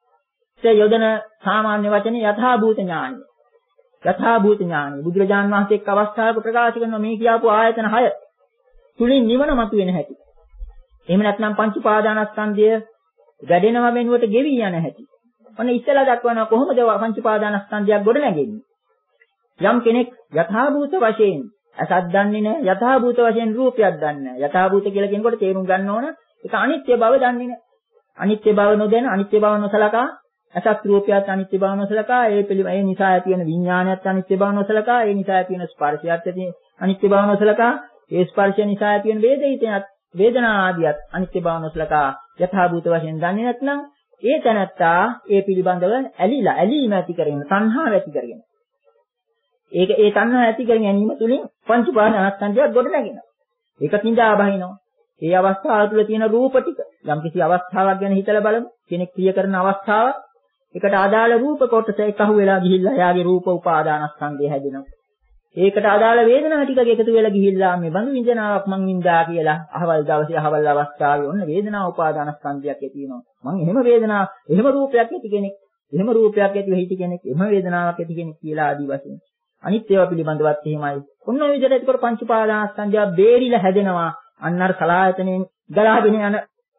ඒ යොදන සාමාන්‍ය වචනේ යථා භූත ඥානය. යථා භූත ඥානය. බුදුරජාන් වහන්සේ එක් අවස්ථාවක ප්‍රකාශ කරන මේ කියපු ආයතන හය තුලින් නිවන මතුවෙන හැටි. එහෙම නැත්නම් පංච උපාදානස්කන්ධය වැඩෙනව වෙනුවට ගෙවි යන හැටි. ඔන්න ඉස්සෙල්ලා දක්වනවා කොහොමද පංච උපාදානස්කන්ධයක් ගොඩ නැගෙන්නේ. යම් කෙනෙක් යථා භූත වශයෙන් අසත් දන්නේ නැහැ, යථා භූත වශයෙන් රූපයක් දන්නේ නැහැ. යථා භූත කියලා කියනකොට තේරුම් ගන්න ඕන ඒක අනිත්‍ය බව දන්නේ නැහැ. අනිත්‍ය බව නොදැන, අනිත්‍ය බව නොසලකා, අසත් රූපයත් අනිත්‍ය බව නොසලකා, ඒ පිළිම ඒ නිසා ඇති වෙන විඥානයත් අනිත්‍ය බව නොසලකා, ඒ නිසා ඇති වෙන ස්පර්ශයත් ඇති අනිත්‍ය බව නොසලකා, ඒ ස්පර්ශය නිසා ඇති වෙන වේදිතයත් වේදනා ආදියත් අනිත්‍ය බව නොසලකා යථා භූත වශයෙන් දන්නේ නැත්නම් ඒ තැනත්තා ඒ පිළිබඳව ඇලිලා ඇලීම ඇති කරගෙන තණ්හාව ඇති කරගෙන ඒක ඒ තණ්හාව ඇති කර ගැනීම තුලින් පංච උපාදානස්කන්ධයක් ගොඩ නැගෙනවා. ඒක නිදා බහිනවා. ඒ අවස්ථාව තුළ තියෙන රූප ටික යම්කිසි අවස්ථාවක් ගැන හිතලා බලමු. කෙනෙක් ක්‍රිය කරන අවස්ථාව ඒකට අදාළ රූප කොටස එකහුව වෙලා ගිහිල්ලා එයාගේ රූප උපාදානස්කන්ධය හැදෙනවා. ඒකට අදාළ වේදනා ටික එකතු වෙලා ගිහිල්ලා මේ බඳු විඳනාවක් මං විඳා කියලා අහවල් දවසේ අහවල් අවස්ථාවේ ඔන්න වේදනා උපාදානස්කන්ධයක් ඇති වෙනවා. මං එහෙම වේදනාව, එහෙම රූපයක් ඇති කෙනෙක්, එහෙම රූපයක් ඇතිව හිටි කෙනෙක්, එහෙම වේදනාවක් ඇති කෙනෙක් කියලා ආදී වශයෙන් අනිත් ඒවා පිළිබඳවත් එහෙමයි. ඔන්න ඔය විදිහට ඒකට පංච උපාදානස්කන්ධය බේරිලා හැදෙනවා. අන්න අර සලආයතනෙන් ගලාගෙන යන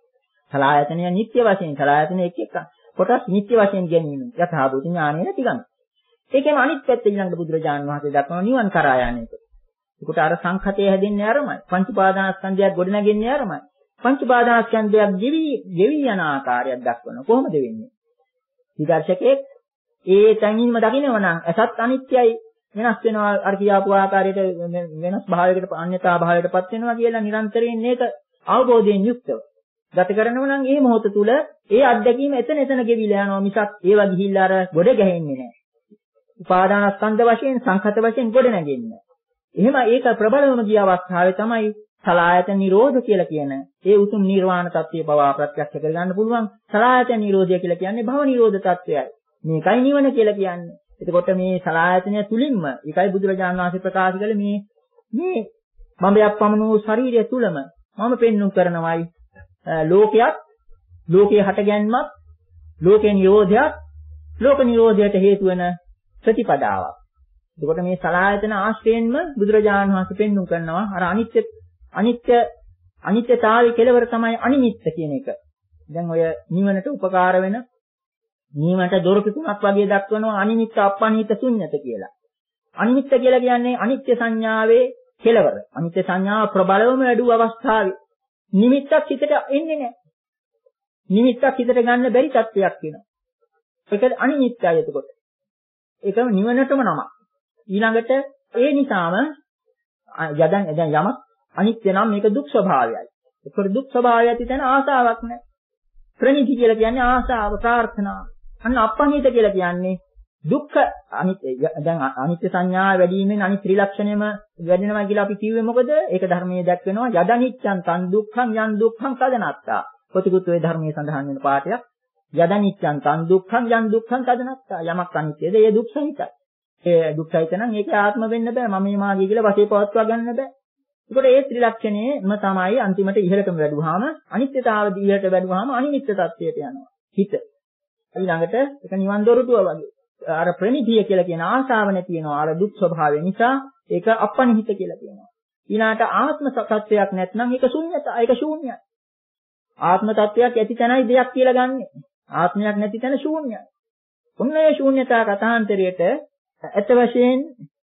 සලආයතනය නිත්‍ය වශයෙන් සලආයතන එක එක කොටස් නිත්‍ය වශයෙන් ගැනීම යථාභූත ඥානය නැති ගන්න. ඒකෙම අනිත් පැත්ත ඊළඟට බුදුරජාණන් වහන්සේ දක්වන නිවන් කරා යන එක. ඒකට අර සංඛතය හැදෙන්නේ අරමයි. පංච උපාදානස්කන්ධයක් ගොඩ නැගෙන්නේ අරමයි. පංච උපාදානස්කන්ධයක් ගෙවි ගෙවි යන ආකාරයක් දක්වනවා. කොහොමද වෙන්නේ? විදර්ශකෙක් ඒ තැනින්ම දකින්නව නම් අසත් අනිත්‍යයි වෙනස් වෙනවා අර කියාපු ආකාරයට වෙනස් භාවයකට අන්‍යතා භාවයකටපත් වෙනවා කියලා නිරන්තරයෙන් මේක අවබෝධයෙන් යුක්තව ගත කරනවා නම් ඒ මොහොත තුල ඒ අත්දැකීම එතන එතන ගෙවිලා යනවා මිසක් ඒවා ගිහිල්ලා අර ගොඩ ගැහෙන්නේ නැහැ. උපාදානස්කන්ධ වශයෙන් සංඛත වශයෙන් ගොඩ නැගෙන්නේ. එහෙම ඒක ප්‍රබලවම ගිය අවස්ථාවේ තමයි සලආයතන නිරෝධ කියලා කියන ඒ උතුම් නිර්වාණ තත්ත්වය පවා ප්‍රත්‍යක්ෂ කරගන්න පුළුවන්. සලආයතන නිරෝධය කියලා කියන්නේ භව නිරෝධ තත්ත්වයයි. මේකයි නිවන කියලා කියන්නේ. එතකොට මේ සලආයතනය තුලින්ම ඒකයි බුදුරජාණන් වහන්සේ ප්‍රකාශ කළේ මේ මේ බඹයක් පමණ වූ ශරීරය තුලම මම පෙන්වු කරනවායි ලෝකයක් ලෝකයේ හටගැන්මක් ලෝකේ නිරෝධයක් ලෝක නිරෝධයට හේතු වෙන ප්‍රතිපදාවක්. එතකොට මේ සලආයතන ආශ්‍රයෙන්ම බුදුරජාණන් වහන්සේ පෙන්වු කරනවා අර අනිත්‍ය අනිත්‍ය අනිත්‍යතාවයේ කෙලවර තමයි අනිමිත්ත කියන එක. දැන් ඔය නිවනට උපකාර වෙන නිවනට දොරටු තුනක් වගේ දක්වනවා අනිමිත්ත අපනිහිත ශුන්්‍යත කියලා. අනිමිත්ත කියලා කියන්නේ අනිත්‍ය සංඥාවේ කෙලවර. අනිත්‍ය සංඥාව ප්‍රබලවම වැඩි අවස්ථාවේ නිමිත්තක් හිතට එන්නේ නැහැ. නිමිත්තක් හිතට ගන්න බැරි තත්ත්වයක් වෙනවා. ඒක අනිමිත්තයි එතකොට. ඒකම නිවනටම නම. ඊළඟට ඒ නිසාම යදන් දැන් යමක් අනිත්‍ය නම් මේක දුක් ස්වභාවයයි. ඒකට දුක් ස්වභාවය ඇති තැන ආසාවක් නැහැ. ප්‍රණීති කියලා කියන්නේ ආසාව ප්‍රාර්ථනාව. අන්න අපනිහිත කියලා කියන්නේ දුක්ඛ අනිත්‍ය. දැන් අනිත්‍ය සංඥා වැඩි වීමෙන් අනිත් ත්‍රිලක්ෂණයම වැඩෙනවා කියලා අපි කිව්වේ මොකද? ඒක ධර්මයේ දැක්වෙනවා යදනිච්ඡං තන් දුක්ඛං යන් දුක්ඛං සදනත්තා. කොටිකුත් ওই ධර්මයේ සඳහන් වෙන පාඩයක්. යදනිච්ඡං තන් දුක්ඛං යන් දුක්ඛං සදනත්තා. යමක් අනිත්‍යද ඒ දුක් සහිතයි. ඒ දුක් සහිත නම් ඒකේ ආත්ම වෙන්න බෑ. මම මේ මාගේ කියලා වශයෙන් පවත්වා ගන්න බෑ. ඒකට ඒ ත්‍රිලක්ෂණයම තමයි අන්තිමට ඉහළටම වැඩුවාම අනිත්‍යතාව දිහට වැඩුවාම අනිමිත්ත තත්ත්වයට යනවා. හිත. ඊළඟට ඒක නිවන් දොරටුව වගේ. අර ප්‍රණීතිය කියලා කියන ආශාව නැති වෙනවා. අර දුක් ස්වභාවය නිසා ඒක අපනිහිත කියලා කියනවා. ඊළාට ආත්ම තත්ත්වයක් නැත්නම් ඒක ශුන්‍යත. ඒක ශූන්‍යයි. ආත්ම තත්ත්වයක් ඇති තැනයි දෙයක් කියලා ගන්නෙ. ආත්මයක් නැති තැන ශූන්‍යයි. ඔන්න ඒ ශූන්‍යතා කථාන්තරයට ඇත්ත වශයෙන්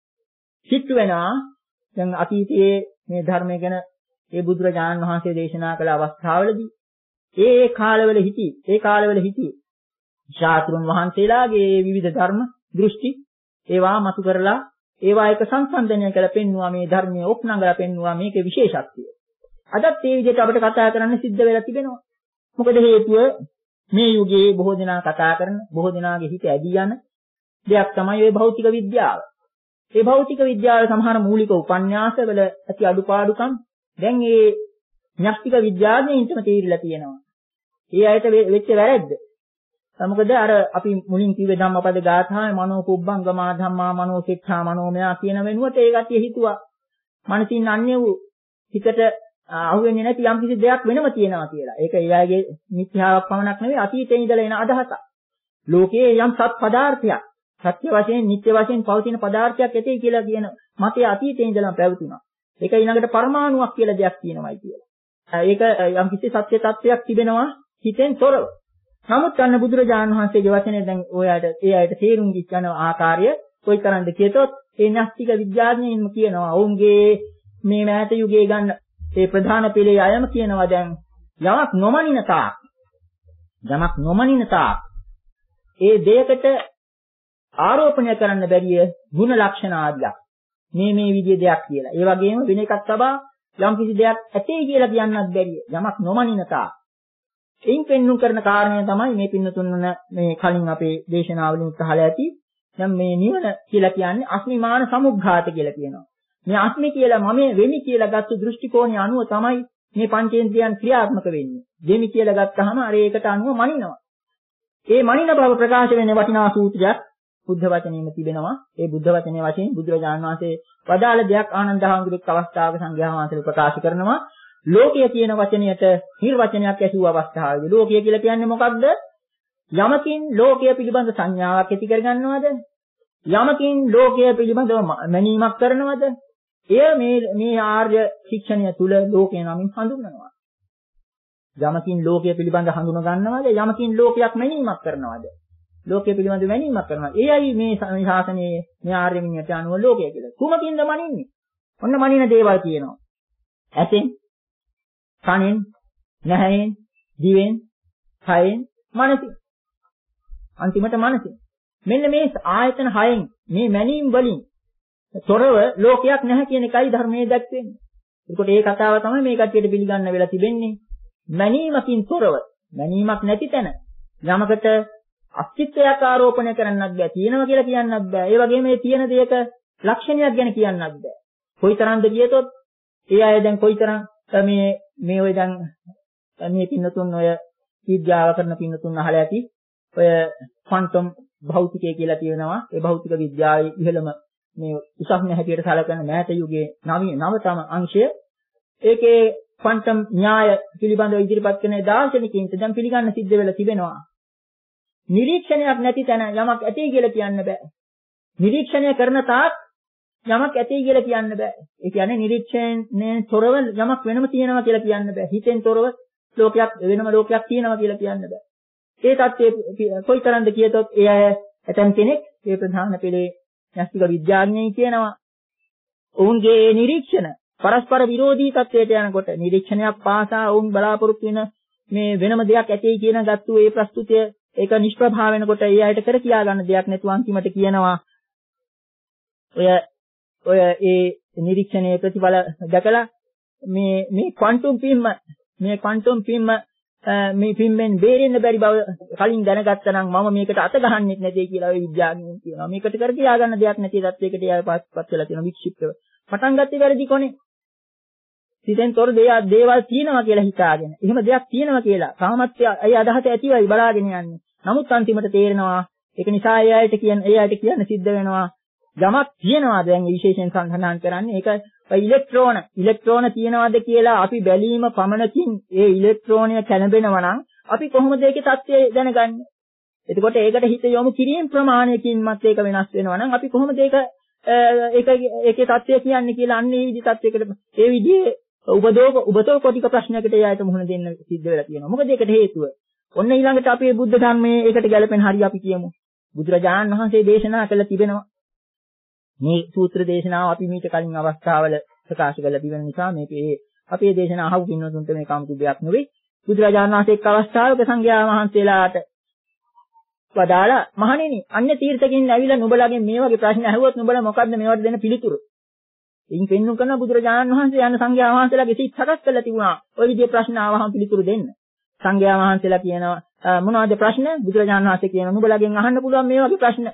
සිත් වෙනවා. දැන් අතීතයේ මේ ධර්මය ගැන ඒ බුදුරජාණන් වහන්සේ දේශනා කළ අවස්ථාවලදී ඒ ඒ කාලවල හිටි ඒ කාලවල හිටි ශාස්ත්‍රුන් වහන්සේලාගේ විවිධ ධර්ම දෘෂ්ටි ඒවා මතු කරලා ඒවා එක සංසන්දනය කරලා පෙන්වුවා මේ ධර්මයේ ඔක්නඟලා පෙන්වුවා මේකේ විශේෂත්වය. අදත් මේ විදිහට අපිට කතා කරන්න සිද්ධ වෙලා තිබෙනවා. මොකද හේතුව මේ යුගයේ බොහෝ දෙනා කතා කරන බොහෝ දෙනාගේ හිත ඇදී යන දෙයක් තමයි ওই භෞතික විද්‍යාව. ඒ භෞතික විද්‍යාවේ සමහර මූලික උපන්‍යාසවල ඇති අඩුපාඩුකම් දැන් මේ ඥාස්තික විද්‍යාඥයින්ටම තේරිලා තියෙනවා. ඒ අයට වෙච්ච වැරද්ද. මොකද අර අපි මුලින් කිව්වේ ධම්මපද ගාථාවේ මනෝ පුබ්බංගමා ධම්මා මනෝ සික්ඛා මනෝමයා කියන වෙනුවට ඒ ගැතිය හිතුවා. මනසින් අන්‍ය වූ හිතට අහුවෙන්නේ නැති යම් කිසි දෙයක් වෙනම තියෙනවා කියලා. ඒක ඒ අයගේ මිත්‍යාවක් පමණක් නෙවෙයි අතීතයේ ඉඳලා එන අදහසක්. ලෝකයේ යම් සත් පදාර්ථයක් සත්‍ය වශයෙන් නිත්‍ය වශයෙන් පවතින පදාර්ථයක් ඇතේ කියලා කියන මතය අතීතයේ ඉඳලා පැවතුණා. ඒක ඊළඟට පරමාණුවක් කියලා දෙයක් තියෙනවායි කියලා. ඒක යම් කිසි සත්‍ය තත්වයක් තිබෙනවා හිතෙන් තොරව. නමුත් අන්න බුදුරජාණන් වහන්සේගේ වචනේ දැන් ඔයාට ඒ අයට තේරුම් ගන්න ආකාරය කොයිතරම්ද කියතොත් ඒ නාස්තික විද්‍යාඥයින්ම කියනවා ඔවුන්ගේ මේ මෑත යුගයේ ගන්න ඒ ප්‍රධාන පෙළේ අයම කියනවා දැන් යමක් නොමනින තාක් යමක් නොමනින තාක් ඒ දෙයකට ආරෝපණය කරන්න බැරිය ಗುಣ ලක්ෂණ ආදියක් මේ මේ විදිහේ දෙයක් කියලා. ඒ වගේම වෙන එකක් තබා යම් කිසි දෙයක් ඇතේ කියලා කියන්නත් බැරිය. යමක් නොමනින තාක්. එයින් පෙන්වු කරන කාරණය තමයි මේ පින්නතුන් මේ කලින් අපේ දේශනාවලින් උත්හාල ඇති. දැන් මේ නිවන කියලා කියන්නේ අස්මිමාන සමුග්ඝාත කියලා කියනවා. මේ අස්මි කියලා මම වෙමි කියලා ගත්ත දෘෂ්ටි කෝණය අනුව තමයි මේ පංචේන්ද්‍රයන් ක්‍රියාත්මක වෙන්නේ. දෙමි කියලා ගත්තාම අර ඒකට අනුව මනිනවා. ඒ මනින බව ප්‍රකාශ වෙන වටිනා සූත්‍රයක් බුද්ධ වචනේම තිබෙනවා. ඒ බුද්ධ වචනේ වශයෙන් බුදුරජාණන් වහන්සේ වදාළ දෙයක් ආනන්ද හාමුදුරුවෝ අවස්ථාවක සංඝයා වහන්සේ ප්‍රකාශ කරනවා. ලෝකය කියන වචනයට නිර්වචනයක් ඇසූ අවස්ථාවේදී ලෝකය කියලා කියන්නේ මොකක්ද? යමකින් ලෝකය පිළිබඳ සංඥාවක් ඇති කරගන්නවද? යමකින් ලෝකය පිළිබඳව මැනීමක් කරනවද? එය මේ මේ ආර්ය ශික්ෂණය තුල ලෝකය නමින් හඳුන්වනවා. යමකින් ලෝකය පිළිබඳ හඳුන ගන්නවද? යමකින් ලෝකයක් මැනීමක් කරනවද? ලෝකය පිළිබඳ මැනීමක් කරනවා. එයයි මේ ශාසනයේ මේ ආර්ය මිනියට අනුව ලෝකය කියලා. කුමකින්ද මනින්නේ? ඔන්න මනින දේවල් කියනවා. ඇසෙන්, කනෙන්, නැහැෙන්, දිවෙන්, කයෙන්, මනසින්. අන්තිමට මනසින්. මෙන්න මේ ආයතන හයෙන් මේ මැනීම් වලින් තොරව ලෝකයක් නැහැ කියන එකයි ධර්මයේ දැක්වෙන්නේ. ඒකට ඒ කතාව තමයි මේ කට්ටියට පිළිගන්න වෙලා තිබෙන්නේ. මැනීමකින් තොරව, මැනීමක් නැති තැන යමකට අස්තිත්වයක් ආරෝපණය කරන්නත් බෑ. තියෙනවා කියලා කියන්නත් බෑ. ඒ වගේම මේ තියෙන දෙයක ලක්ෂණයක් ගැන කියන්නත් බෑ. කොයිතරම්ද කියතොත් ඒ අය දැන් කොයිතරම් මේ මේ ඔය දැන් මේ පින්නතුන් ඔය විද්‍යාව කරන පින්නතුන් අහලා ඇති. ඔය ක්වොන්ටම් භෞතිකය කියලා කියනවා. ඒ භෞතික විද්‍යාවේ ඉහළම මේ උසස්ම හැටියට සැලකෙන මෑත යුගයේ නවතම අංශය. ඒකේ ක්වොන්ටම් න්‍යාය පිළිබඳව ඉදිරිපත් කරන දාර්ශනිකයින්ට දැන් පිළිගන්න සිද්ධ වෙලා තිබෙනවා. නිරීක්ෂණයක් නැති තැන යමක් ඇති කියලා කියන්න බෑ. නිරීක්ෂණය කරන තාක් යමක් ඇති කියලා කියන්න බෑ. ඒ කියන්නේ නිරීක්ෂණයෙන් තොරව යමක් වෙනම තියෙනවා කියලා කියන්න බෑ. හිතෙන් තොරව ලෝකයක් වෙනම ලෝකයක් තියෙනවා කියලා කියන්න බෑ. ඒ தත්ත්වයේ කොයිතරම්ද කියතොත් ඒ අය ඇතම් කෙනෙක් ඒ ප්‍රධාන පෙළේ න්‍යෂ්ටික විද්‍යාඥයන් කියනවා. ඔවුන්ගේ නිරීක්ෂණ පරස්පර විරෝධී තත්ත්වයට යනකොට නිරීක්ෂණයක් පාසා ඔවුන් බලාපොරොත්තු වෙන මේ වෙනම දෙයක් ඇතේ කියන ගත්තු ඒ ප්‍රස්තුතය ඒක නිෂ්ප්‍රභා වෙනකොට ඒ අයට කර කියා ගන්න දෙයක් නැතුව අන්තිමට කියනවා ඔය ඔය ඒ නිරීක්ෂණයේ ප්‍රතිඵල දැකලා මේ මේ ක්වොන්ටම් පිම්ම මේ ක්වොන්ටම් පිම්ම මේ පිම්මෙන් බේරෙන්න බැරි බව කලින් දැනගත්තා නම් මම මේකට අත ගහන්නෙත් නැtei කියලා ඔය විද්‍යාඥයන් කියනවා. මේකට කර කියා ගන්න දෙයක් නැති තත්යකට ඒ අය පස්සපත් වෙලා තියෙනවා වික්ෂිප්තව. පටන් ගත්තේ වැරදි කොනේ. සිතෙන් තොර දේවල් තියෙනවා කියලා හිතාගෙන. එහෙම දෙයක් තියෙනවා කියලා සාමත්‍ය අය අදහස ඇතිවයි බලාගෙන යන්නේ. නමුත් අන්තිමට තේරෙනවා ඒක නිසා ඒ අයට කියන ඒ අයට කියන්න සිද්ධ වෙනවා යමක් තියනවා දැන් විශේෂයෙන් සඳහන් කරන්නේ ඒක ඉලෙක්ට්‍රෝන ඉලෙක්ට්‍රෝන තියනවාද කියලා අපි බැලීම පමණකින් ඒ ඉලෙක්ට්‍රෝනය කැළඹෙනවා නම් අපි කොහොමද ඒකේ தත්ත්වය දැනගන්නේ? එතකොට ඒකට හිත යොමු කිරීම ප්‍රමාණයකින්වත් ඒක වෙනස් වෙනවා නම් අපි කොහොමද ඒක ඒක ඒකේ தත්ත්වය කියන්නේ කියලා අන්න ඒ විදි தත්ත්වයකට ඒ විදිහේ උපදෝක උපතෝ කොටික ප්‍රශ්නයකට එයාට මුහුණ දෙන්න සිද්ධ වෙලා තියෙනවා. මොකද ඒකට හේතුව ඔන්න ඊළඟට අපේ බුද්ධ ධර්මයේ ඒකට ගැලපෙන හරිය අපි කියමු. බුදුරජාණන් වහන්සේ දේශනා කළ තිබෙනවා. මේ සූත්‍ර දේශනාව අපි මීට කලින් අවස්ථාවල ප්‍රකාශ කළා තිබෙන නිසා මේකේ අපේ දේශනාව අහපු පින්නතුන්ට මේක 아무තු දෙයක් නෙවෙයි. බුදුරජාණන් වහන්සේ එක් අවස්ථාවක සංඝයා වහන්සේලාට වදාලා මහණෙනි අන්‍ය තීර්ථකින් ඇවිල්ලා නුඹලාගෙන් මේ වගේ ප්‍රශ්න අහුවොත් නුඹලා මොකද්ද මේවට දෙන පිළිතුරු? ඉන් පෙන්වු කරන බුදුරජාණන් වහන්සේ යන සංඝයා වහන්සේලාගේ සිත් සකස් කරලා තිබුණා. ওই විදිහේ ප්‍රශ්න ආවහම පිළිතුරු දෙන්න. සංඝයා වහන්සේලා කියනවා මොනවද ප්‍රශ්න? බුදුරජාණන් වහන්සේ කියනවා නුඹලාගෙන් අහන්න පුළුවන් මේ වගේ ප්‍රශ්න.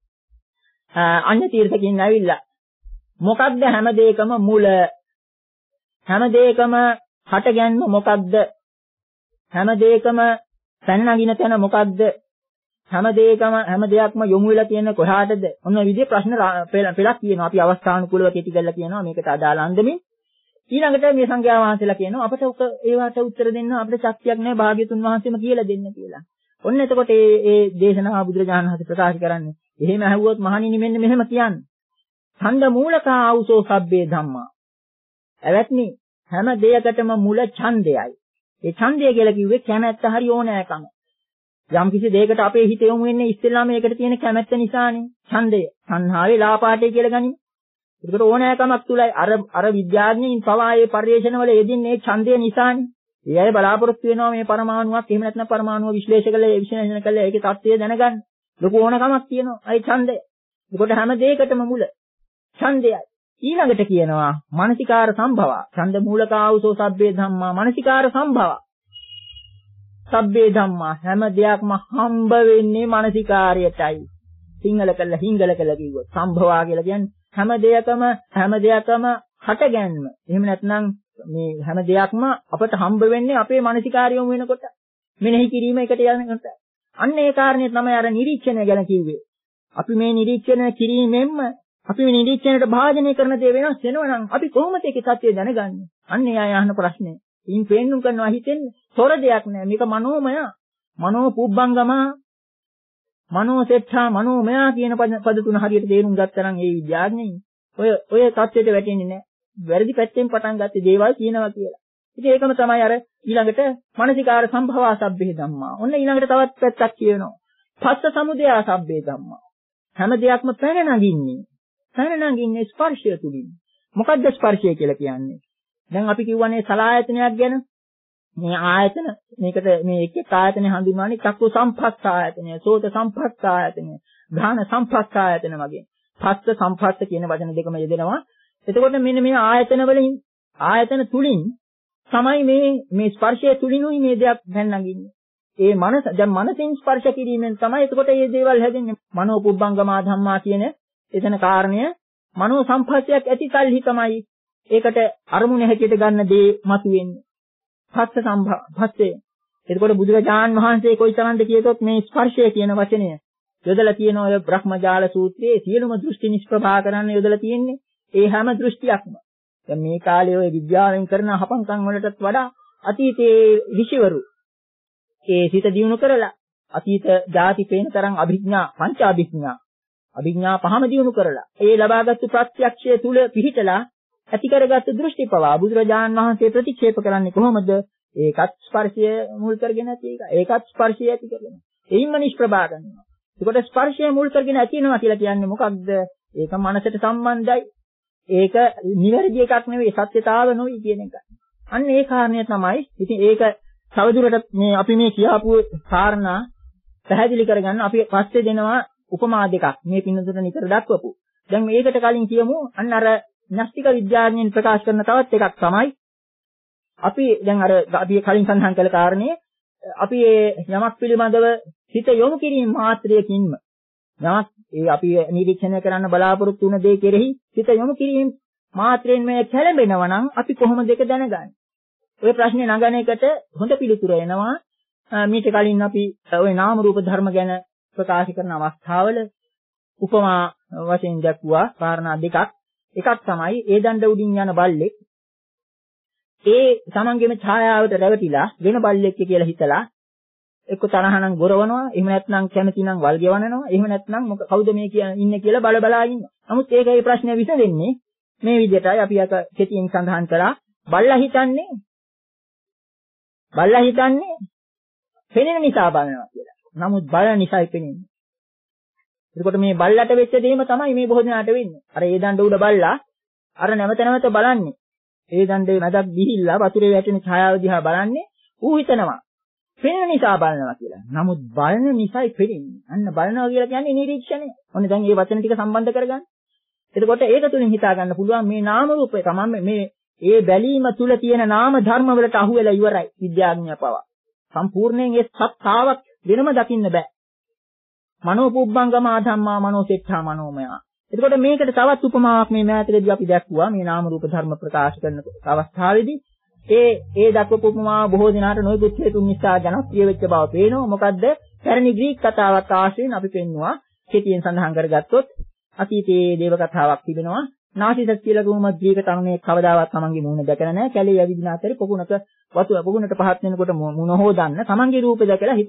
අන්‍ය තීර්ථකින් ඇවිල්ලා මොකක්ද හැම දෙයකම මුල? හැම දෙයකම හටගැන්ම මොකක්ද? හැම දෙයකම පැන නගින තැන මොකක්ද? හැම දෙයකම හැම දෙයක්ම යොමු වෙලා තියෙන කොහාටද? ඔන්න විදිහේ ප්‍රශ්න පෙළක් කියනවා. අපි අවස්ථානුකූලව කෙටි කරලා කියනවා මේකට අදාළ අන්දමින්. ඊළඟට මේ සංඝයා වහන්සේලා කියනවා අපට ඒවට උත්තර දෙන්න අපිට ශක්තියක් නැහැ භාග්‍යතුන් වහන්සේම කියලා දෙන්න කියලා. ඔන්න එතකොට මේ මේ දේශනාව බුදුරජාණන් වහන්සේ ප්‍රකාශ කරන්නේ. එහෙම ඇහුවොත් මහණෙනි මෙන්න මෙහෙම කියන්නේ. ඡන්ද මූලකා ආවුසෝ සබ්බේ ධම්මා. එවත්නි හැම දෙයකටම මුල ඡන්දයයි. ඒ ඡන්දය කියලා කිව්වේ කැමැත්ත හරි ඕනෑකම. යම් කිසි දෙයකට අපේ හිත යොමු වෙන්නේ ඉස්සෙල්ලාම මේකට තියෙන කැමැත්ත නිසානේ. ඡන්දය. සංහාවේ ලාපාටේ කියලා ගනිමු. ඒකට ඕනෑකමක් තුලයි අර අර විද්‍යාඥයින් පවා ඒ පරිශ්‍රණවල යෙදින්නේ ඡන්දය නිසානේ. ඒ අය බලාපොරොත්තු වෙනවා මේ පරමාණුවක් එහෙම නැත්නම් පරමාණුව විශ්ලේෂණය කළා ඒ විශ්ලේෂණය කළා ඒකේ தත්ත්වය දැනගන්න. ලොකු ඕනකමක් තියෙනවා. අයි ඡන්දය. ඒකට හැම දෙයකටම මුල ඡන්දයයි. ඊළඟට කියනවා මානසිකාර සම්භව. ඡන්ද මූලකාවුසෝ සබ්බේ ධම්මා මානසිකාර සම්භව. සබ්බේ ධම්මා හැම දෙයක්ම හම්බ වෙන්නේ මානසිකාරයටයි. සිංහල කළා හිංගල කළා කිව්වොත් සම්භවා කියලා කියන්නේ හැම දෙයකම හැම දෙයකම හටගැන්ම. එහෙම නැත්නම් මේ හැම දෙයක්ම අපට හම්බ වෙන්නේ අපේ මානසිකාරයම වෙනකොට. මෙනෙහි කිරීම එකට යනකොට. අන්න ඒ කාරණේ තමයි අර නිරීක්ෂණය ගැන කිව්වේ. අපි මේ නිරීක්ෂණය කිරීමෙන්ම අපි මේ නිරීක්ෂණයට භාජනය කරන දේ වෙනස් වෙනවා නම් අපි කොහොමද ඒකේ සත්‍යය දැනගන්නේ? අන්න එයා අහන ප්‍රශ්නේ. ඉන් පෙන්නුම් කරනවා හිතෙන්නේ තොර දෙයක් නෑ. මේක මනෝමය. මනෝ පුබ්බංගම මනෝ සෙට්ඨා මනෝමය කියන පද තුන හරියට තේරුම් ගත්තා නම් ඒ විද්‍යාඥයින් ඔය ඔය தත්ත්වයට වැටෙන්නේ නෑ. වැරදි පැත්තෙන් පටන් ගත්තේ දේවල් කියනවා කියලා. ඉතින් ඒකම තමයි අර ඊළඟට මානසිකාර සම්භවා සබ්බේ ධම්මා. ඔන්න ඊළඟට තවත් පැත්තක් කියනවා. පස්ස සමුදයා සබ්බේ ධම්මා. හැම දෙයක්ම පැන නගින්නේ. පැන නගින්නේ ස්පර්ශය තුලින්. මොකද්ද ස්පර්ශය කියලා කියන්නේ? දැන් අපි කියවනේ සලආයතනයක් ගැන. මේ ආයතන මේකට මේ එක එක ආයතන හඳුන්වන්නේ චක්කු සම්පස්ස ආයතනය, සෝත සම්පස්ස ආයතනය, ගාහන සම්පස්ස ආයතන වගේ. පස්ස සම්පස්ස කියන වචන දෙකම යෙදෙනවා. එතකොට මෙන්න මේ ආයතන වලින් ආයතන තුලින් තමයි මේ මේ ස්පර්ශය තුලිනුයි මේ දෙයක් පැන නගින්නේ. ඒ මනස දැන් මනසින් ස්පර්ශ කිරීමෙන් තමයි එතකොට මේ දේවල් හැදෙන්නේ. මනෝ පුබ්බංගමා ධම්මා කියන එතන කාරණය මනෝ සම්පස්සයක් ඇති කල්හි තමයි ඒකට අරමුණ හැටියට ගන්න දේ මතුවෙන්නේ. පස්ස සම්භා පස්සේ. එතකොට බුදුරජාන් වහන්සේ කොයිතරම්ද කියතොත් මේ ස්පර්ශය කියන වචනය යොදලා තියෙන ඔය බ්‍රහ්මජාල සූත්‍රයේ සියලුම දෘෂ්ටි නිෂ්ප්‍රභා කරන්න යොදලා තියෙන්නේ. ඒ හැම දෘෂ්ටියක්ම. දැන් මේ කාලේ ඔය විද්‍යාවෙන් කරන හපංකම් වලටත් වඩා අතීතයේ ඍෂිවරු ඒ සිත දියුණු කරලා අතීත ಜಾති පේන තරම් අභිඥා පංච අභිඥා අභිඥා පහම දියුණු කරලා ඒ ලබාගත් ප්‍රත්‍යක්ෂය තුල පිහිටලා ඇති කරගත් දෘෂ්ටි පවා බුදුරජාණන් වහන්සේ ප්‍රතික්ෂේප කරන්නේ කොහොමද? ඒකත් ස්පර්ශය මුල් කරගෙන ඇති එක. ඒකත් ස්පර්ශය ඇති කරගෙන. එයින්ම නිෂ්ප්‍රභා කරනවා. ඒකට ස්පර්ශය මුල් කරගෙන ඇතිනවා කියලා කියන්නේ මොකක්ද? ඒක මනසට සම්බන්ධයි. ඒක නිවැරදි එකක් නෙවෙයි සත්‍යතාව නොවි කියන එක. අන්න ඒ කාරණය තමයි. ඉතින් ඒක තවදුරටත් මේ අපි මේ කියාපු කාරණා පැහැදිලි කරගන්න අපි පස්සේ දෙනවා උපමා දෙකක්. මේ පින්නතුට නිතර දක්වපු. දැන් මේකට කලින් කියමු අන්න අර න්‍යෂ්ටික විද්‍යාඥයන් ප්‍රකාශ කරන තවත් එකක් තමයි අපි දැන් අර අපි කලින් සඳහන් කළ කාරණේ අපි මේ යමක් පිළිබඳව හිත යොමු කිරීම මාත්‍රයකින්ම යමක් ඒ අපි නිරීක්ෂණය කරන්න බලාපොරොත්තු වුණ දේ කෙරෙහි හිත යොමු කිරීම මාත්‍රයෙන් මේ කැළඹෙනවා නම් අපි කොහොමද ඒක දැනගන්නේ? ඔය ප්‍රශ්නේ නගන එකට හොඳ පිළිතුර එනවා. මීට කලින් අපි ওই නාම රූප ධර්ම ගැන ප්‍රකාශ කරන අවස්ථාවල උපමා වශයෙන් දක්වුවා කාරණා දෙකක්. එකක් තමයි ඒ දණ්ඩ උඩින් යන බල්ලෙක් ඒ තමන්ගේම ඡායාවට රැවටිලා වෙන බල්ලෙක් කියලා හිතලා එක්ක තරහනම් ගොරවනවා එහෙම නැත්නම් කැමතිනම් වල් ගෙවනනවා එහෙම නැත්නම් මොක කවුද මේ ඉන්නේ කියලා බල බලා ඉන්නවා. නමුත් ඒක ඒ ප්‍රශ්නේ විසඳෙන්නේ මේ විදිහටයි අපි අක කෙටියෙන් සඳහන් කරා. බල්ලා හිතන්නේ බල්ලා හිතන්නේ පෙනෙන නිසා බලනවා කියලා. නමුත් බලන නිසායි පෙනෙන්නේ. එතකොට මේ බල්ලට වෙච්ච දෙයම තමයි මේ බොහෝ දෙනාට වෙන්නේ. අර ඒ දණ්ඩ උඩ බල්ලා අර නැවත නැවත බලන්නේ. ඒ දණ්ඩේ මැදක් ගිහිල්ලා වතුරේ වැටෙන ඡායාව දිහා බලන්නේ. ඌ හිතනවා පෙනෙන නිසා බලනවා කියලා. නමුත් බලන නිසායි පෙනෙන්නේ. අන්න බලනවා කියලා කියන්නේ නිරීක්ෂණය. ඔන්න දැන් මේ වචන ටික සම්බන්ධ කරගන්න. එතකොට ඒක තුලින් හිතා ගන්න පුළුවන් මේ නාම රූපේ තමයි මේ ඒ බැලීම තුල තියෙන නාම ධර්ම වලට අහු වෙලා ඉවරයි විද්‍යාඥය පවා. සම්පූර්ණයෙන් ඒ සත්‍තාවක් වෙනම දකින්න බෑ. මනෝ පුබ්බංගම ආධම්මා මනෝ සෙට්ඨා මනෝමය. එතකොට මේකට තවත් උපමාවක් මේ මෑතකදී අපි දැක්වුවා මේ නාම රූප ධර්ම ප්‍රකාශ කරන අවස්ථාවේදී ඒ ඒ දක්වපු උපමාව බොහෝ දිනාට නොයෙකුත් හේතුන් නිසා ජනප්‍රිය වෙච්ච බව පේනවා. මොකද්ද? පැරණි ග්‍රීක කතාවක් ආශ්‍රයෙන් අපි පෙන්නවා. කෙටියෙන් සඳහන් කරගත්තොත් අතීතයේ දේව කතාවක් තිබෙනවා. නාසිසස් කියලා ගුම ග්‍රීක තරුණයෙක් කවදාවත් තමන්ගේ මූණ දැකලා නැහැ. කැලේ ඇවිදින අතරේ පොකුණක වතුර පොකුණට පහත් වෙනකොට මූණ හොදන්න තමන්ගේ රූපය දැකලා හිතුවා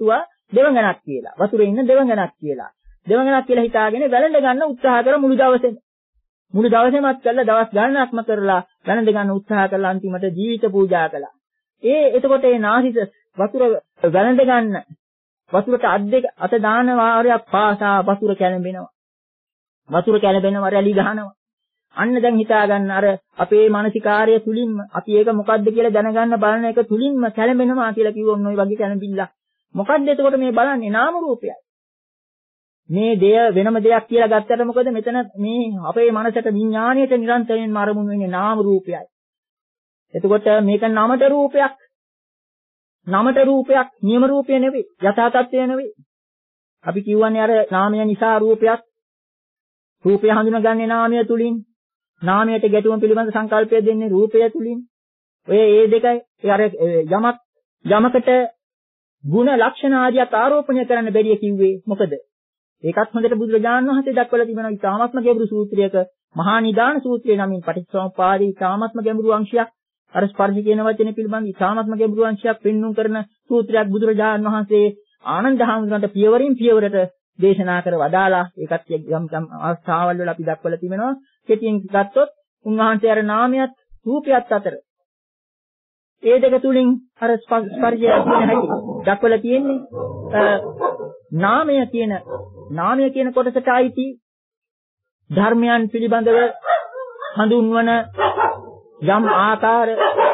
දෙවඟනක් කියලා. වතුරේ ඉන්න දෙවඟනක් කියලා. දෙවඟනක් කියලා හිතාගෙන වැළඳ ගන්න උත්සාහ කර මුළු දවසේම. මුළු දවසේමත් කළා දවස් ගණනක්ම කරලා වැළඳ ගන්න උත්සාහ කළා අන්තිමට ජීවිත පූජා කළා. ඒ එතකොට ඒ නාසිස වතුර වැළඳ ගන්න වතුරට අත් දෙක අත දාන වාරයක් පාසා වතුර කැළඹෙනවා. වතුර කැළඹෙනවා රැලි ගහනවා. අන්න දැන් හිතා ගන්න අර අපේ මානසිකාර්ය තුලින්ම අපි ඒක මොකද්ද කියලා දැනගන්න බලන එක තුලින්ම කැළඹෙනවා කියලා කිව්වොත් ඔය වගේ කැළඹිල්ල. මොකද්ද එතකොට මේ බලන්නේ නාම රූපයයි. මේ දෙය වෙනම දෙයක් කියලා ගත්තට මොකද මෙතන මේ අපේ මනසට විඥාණයට නිරන්තරයෙන්ම අරමුණු වෙන්නේ නාම රූපයයි. එතකොට මේක නමට රූපයක්. නමට රූපයක් නියම රූපය නෙවෙයි. යථා තත්ත්වය නෙවෙයි. අපි කියවන්නේ අර නාමය නිසා රූපයක්. රූපය හඳුනගන්නේ නාමය තුලින්. නාමයට ගැටුම පිළිබඳ සංකල්පය දෙන්නේ රූපය තුලින්. ඔය ඒ දෙකයි අර යමක් යමකට ಗುಣ ලක්ෂණ ආදියක් ආරෝපණය කරන්න බැරිය කිව්වේ මොකද? ඒකත් හොඳට බුදුරජාණන් වහන්සේ දක්වලා තිබෙනවා ඉතාමත්ම ගැඹුරු සූත්‍රයක මහා නිදාන සූත්‍රය නමින් පටිච්චසමුප්පාදේ ඉතාමත්ම ගැඹුරු අංශයක් අර ස්පර්ශ කියන වචනේ පිළිබඳ ඉතාමත්ම ගැඹුරු අංශයක් පෙන්වුම් කරන සූත්‍රයක් බුදුරජාණන් වහන්සේ ආනන්ද හාමුදුරන්ට පියවරින් පියවරට දේශනා කර වදාලා ඒකත් යම් යම් අවස්ථාවල් වල අපි දක්වලා තිබෙනවා. කෙටියෙන් ගත්තොත් උන්වහන්සේ අර නාමයත් රූපයත් අතර ඒ දෙක තුලින් අර ස්පර්ශය කියන හැටි දක්වලා තියෙන්නේ. නාමය කියන නාමය කියන කොටසට අයිති ධර්මයන් පිළිබඳව හඳුන්වන යම් ආකාර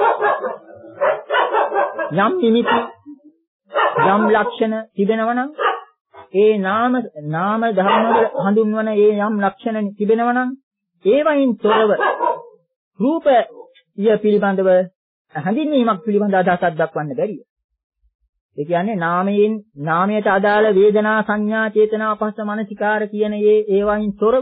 යම් නිමිති යම් ලක්ෂණ තිබෙනවා නම් ඒ නාම නාම ධර්ම වල හඳුන්වන ඒ යම් ලක්ෂණ තිබෙනවා නම් ඒවයින් තොරව රූපය පිළිබඳව හඳුන්වීමක් පිළිබඳ අදහසක් දක්වන්න බැරිය. ඒ කියන්නේ නාමයෙන් නාමයට අදාළ වේදනා සංඥා චේතනා පස්ස මනසිකාර කියන ඒ ඒවයින් තොරව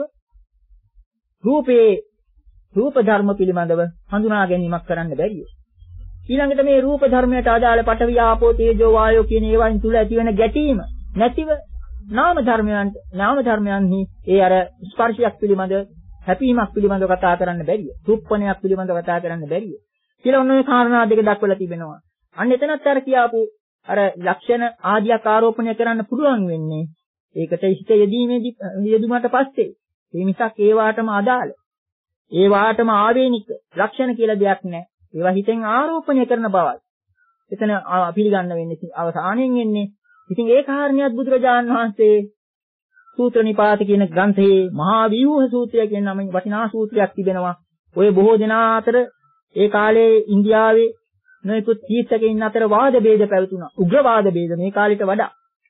රූපේ රූප ධර්ම පිළිබඳව හඳුනා ගැනීමක් කරන්න බැරිය. ඊළඟට මේ රූප ධර්මයට අදාළ පඨවි ආපෝ තේජෝ වායෝ කියන ඒවායින් තුල ඇති වෙන ගැටීම නැතිව නාම ධර්මයන් නාම ධර්මයන්හි ඒ අර ස්පර්ශයක් පිළිබඳ හැපීමක් පිළිබඳව කතා කරන්න බැරිය. රූපණයක් පිළිබඳව කතා කරන්න බැරිය. කියලා ඔන්න ඔය කාරණා දෙක දක්වලා තිබෙනවා. අන්න එතනත් අර කියාපු අර ලක්ෂණ ආදියක් ආරෝපණය කරන්න පුළුවන් වෙන්නේ ඒකට හිත යෙදීමේදී යෙදුමට පස්සේ. ඒ මිසක් ඒ වාටම අදාළ ඒ වාටම ආවේනික ලක්ෂණ කියලා දෙයක් නැහැ. ඒවා හිතෙන් ආරෝපණය කරන බවයි. එතන පිළිගන්න වෙන්නේ අවසානයෙන් එන්නේ. ඉතින් ඒ කාරණියත් බුදුරජාණන් වහන්සේ සූත්‍ර නිපාත කියන ග්‍රන්ථයේ මහා ව්‍යූහ සූත්‍රය කියන නමින් වටිනා සූත්‍රයක් තිබෙනවා. ඔය බොහෝ දෙනා අතර ඒ කාලේ ඉන්දියාවේ නොයෙකුත් තීර්ථකයන් අතර වාද ભેද පැවතුණා. උග්‍රවාද ભેද මේ කාලෙට වඩා.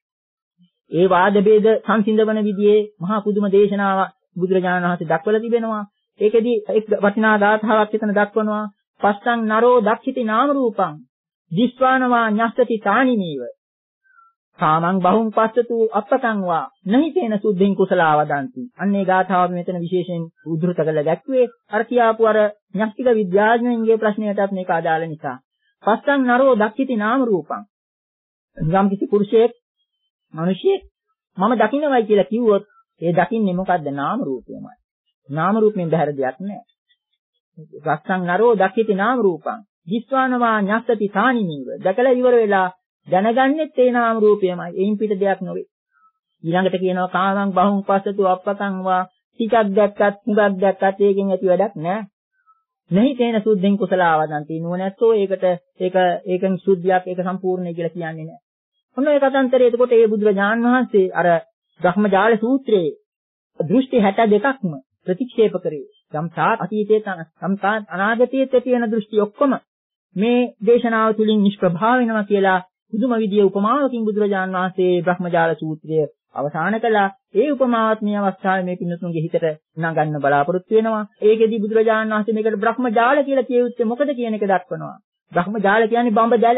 ඒ වාද ભેද සංසිඳවන විදිහේ මහා පුදුම දේශනාවක් බුදුරජාණන් වහන්සේ දක්වලා තිබෙනවා. ඒකෙදි එක් වටිනා ගාථාවක් එතන දක්වනවා. පස්සං නරෝ දක්ඛිති නාම රූපං දිස්වානවා ඤස්සති තානිනීව කාමං බහුං පස්සතු අපතං වා නහිතේන සුද්ධින් කුසලා වදಂತಿ. අන්නේ ගාථාව මෙතන විශේෂයෙන් උද්දෘත කරලා දැක්වේ අර කියාපු අර ඥාස්තික විද්‍යාඥයන්ගේ ප්‍රශ්නයටත් මේක අදාළ නිසා. පස්සං නරෝ දක්ඛිති නාම රූපං. යම් කිසි පුරුෂයෙක් මිනිසියෙක් මම දකින්නවයි කියලා කිව්වොත් ඒ දකින්නේ මොකද්ද? නාම රූපයමයි. නාම රූපයෙන් බැහැර දෙයක් නැහැ. පස්සං නරෝ දක්ඛිති නාම රූපං දිස්වානවා ඤස්සති තානිනීව. දැකලා ඉවර වෙලා දැනගන්නෙත් ඒ නාම රූපයමයි. එයින් පිට දෙයක් නොවේ. ඊළඟට කියනවා කාමං බහුං පස්සතු අපතං වා ටිකක් දැක්කත් හුඟක් දැක්කත් ඒකෙන් ඇති වැඩක් නැහැ. නැහි තේන සුද්ධෙන් කුසලා වදಂತಿ. නුවණැත්තෝ ඒකට ඒක ඒකෙන් සුද්ධියක් ඒක සම්පූර්ණයි කියලා කියන්නේ නැහැ. ඔන්න ඒ කතන්තරේ එතකොට ඒ බුදුරජාන් වහන්සේ අර බ්‍රහ්මජාල සූත්‍රයේ දෘෂ්ටි හැට දෙකක්ම ප්‍රතික්ෂේප කරේ. සම්සාර අතීතයේ සම්සාර අනාගතයේ තියෙන දෘෂ්ටි ඔක්කොම මේ දේශනාව තුලින් නිෂ්ප්‍රභා වෙනවා කියලා පුදුම විදියේ උපමාවකින් බුදුරජාන් වහන්සේ බ්‍රහ්මජාල සූත්‍රය අවසන් කළා. ඒ උපමාවත් මේ අවස්ථාවේ මේ පින්නතුන්ගේ හිතට නගන්න බලාපොරොත්තු වෙනවා. ඒකෙදි බුදුරජාණන් වහන්සේ මේකට බ්‍රහ්මජාල කියලා කියුත්තේ මොකද කියන එක දක්වනවා. බ්‍රහ්මජාල කියන්නේ බඹ දැල.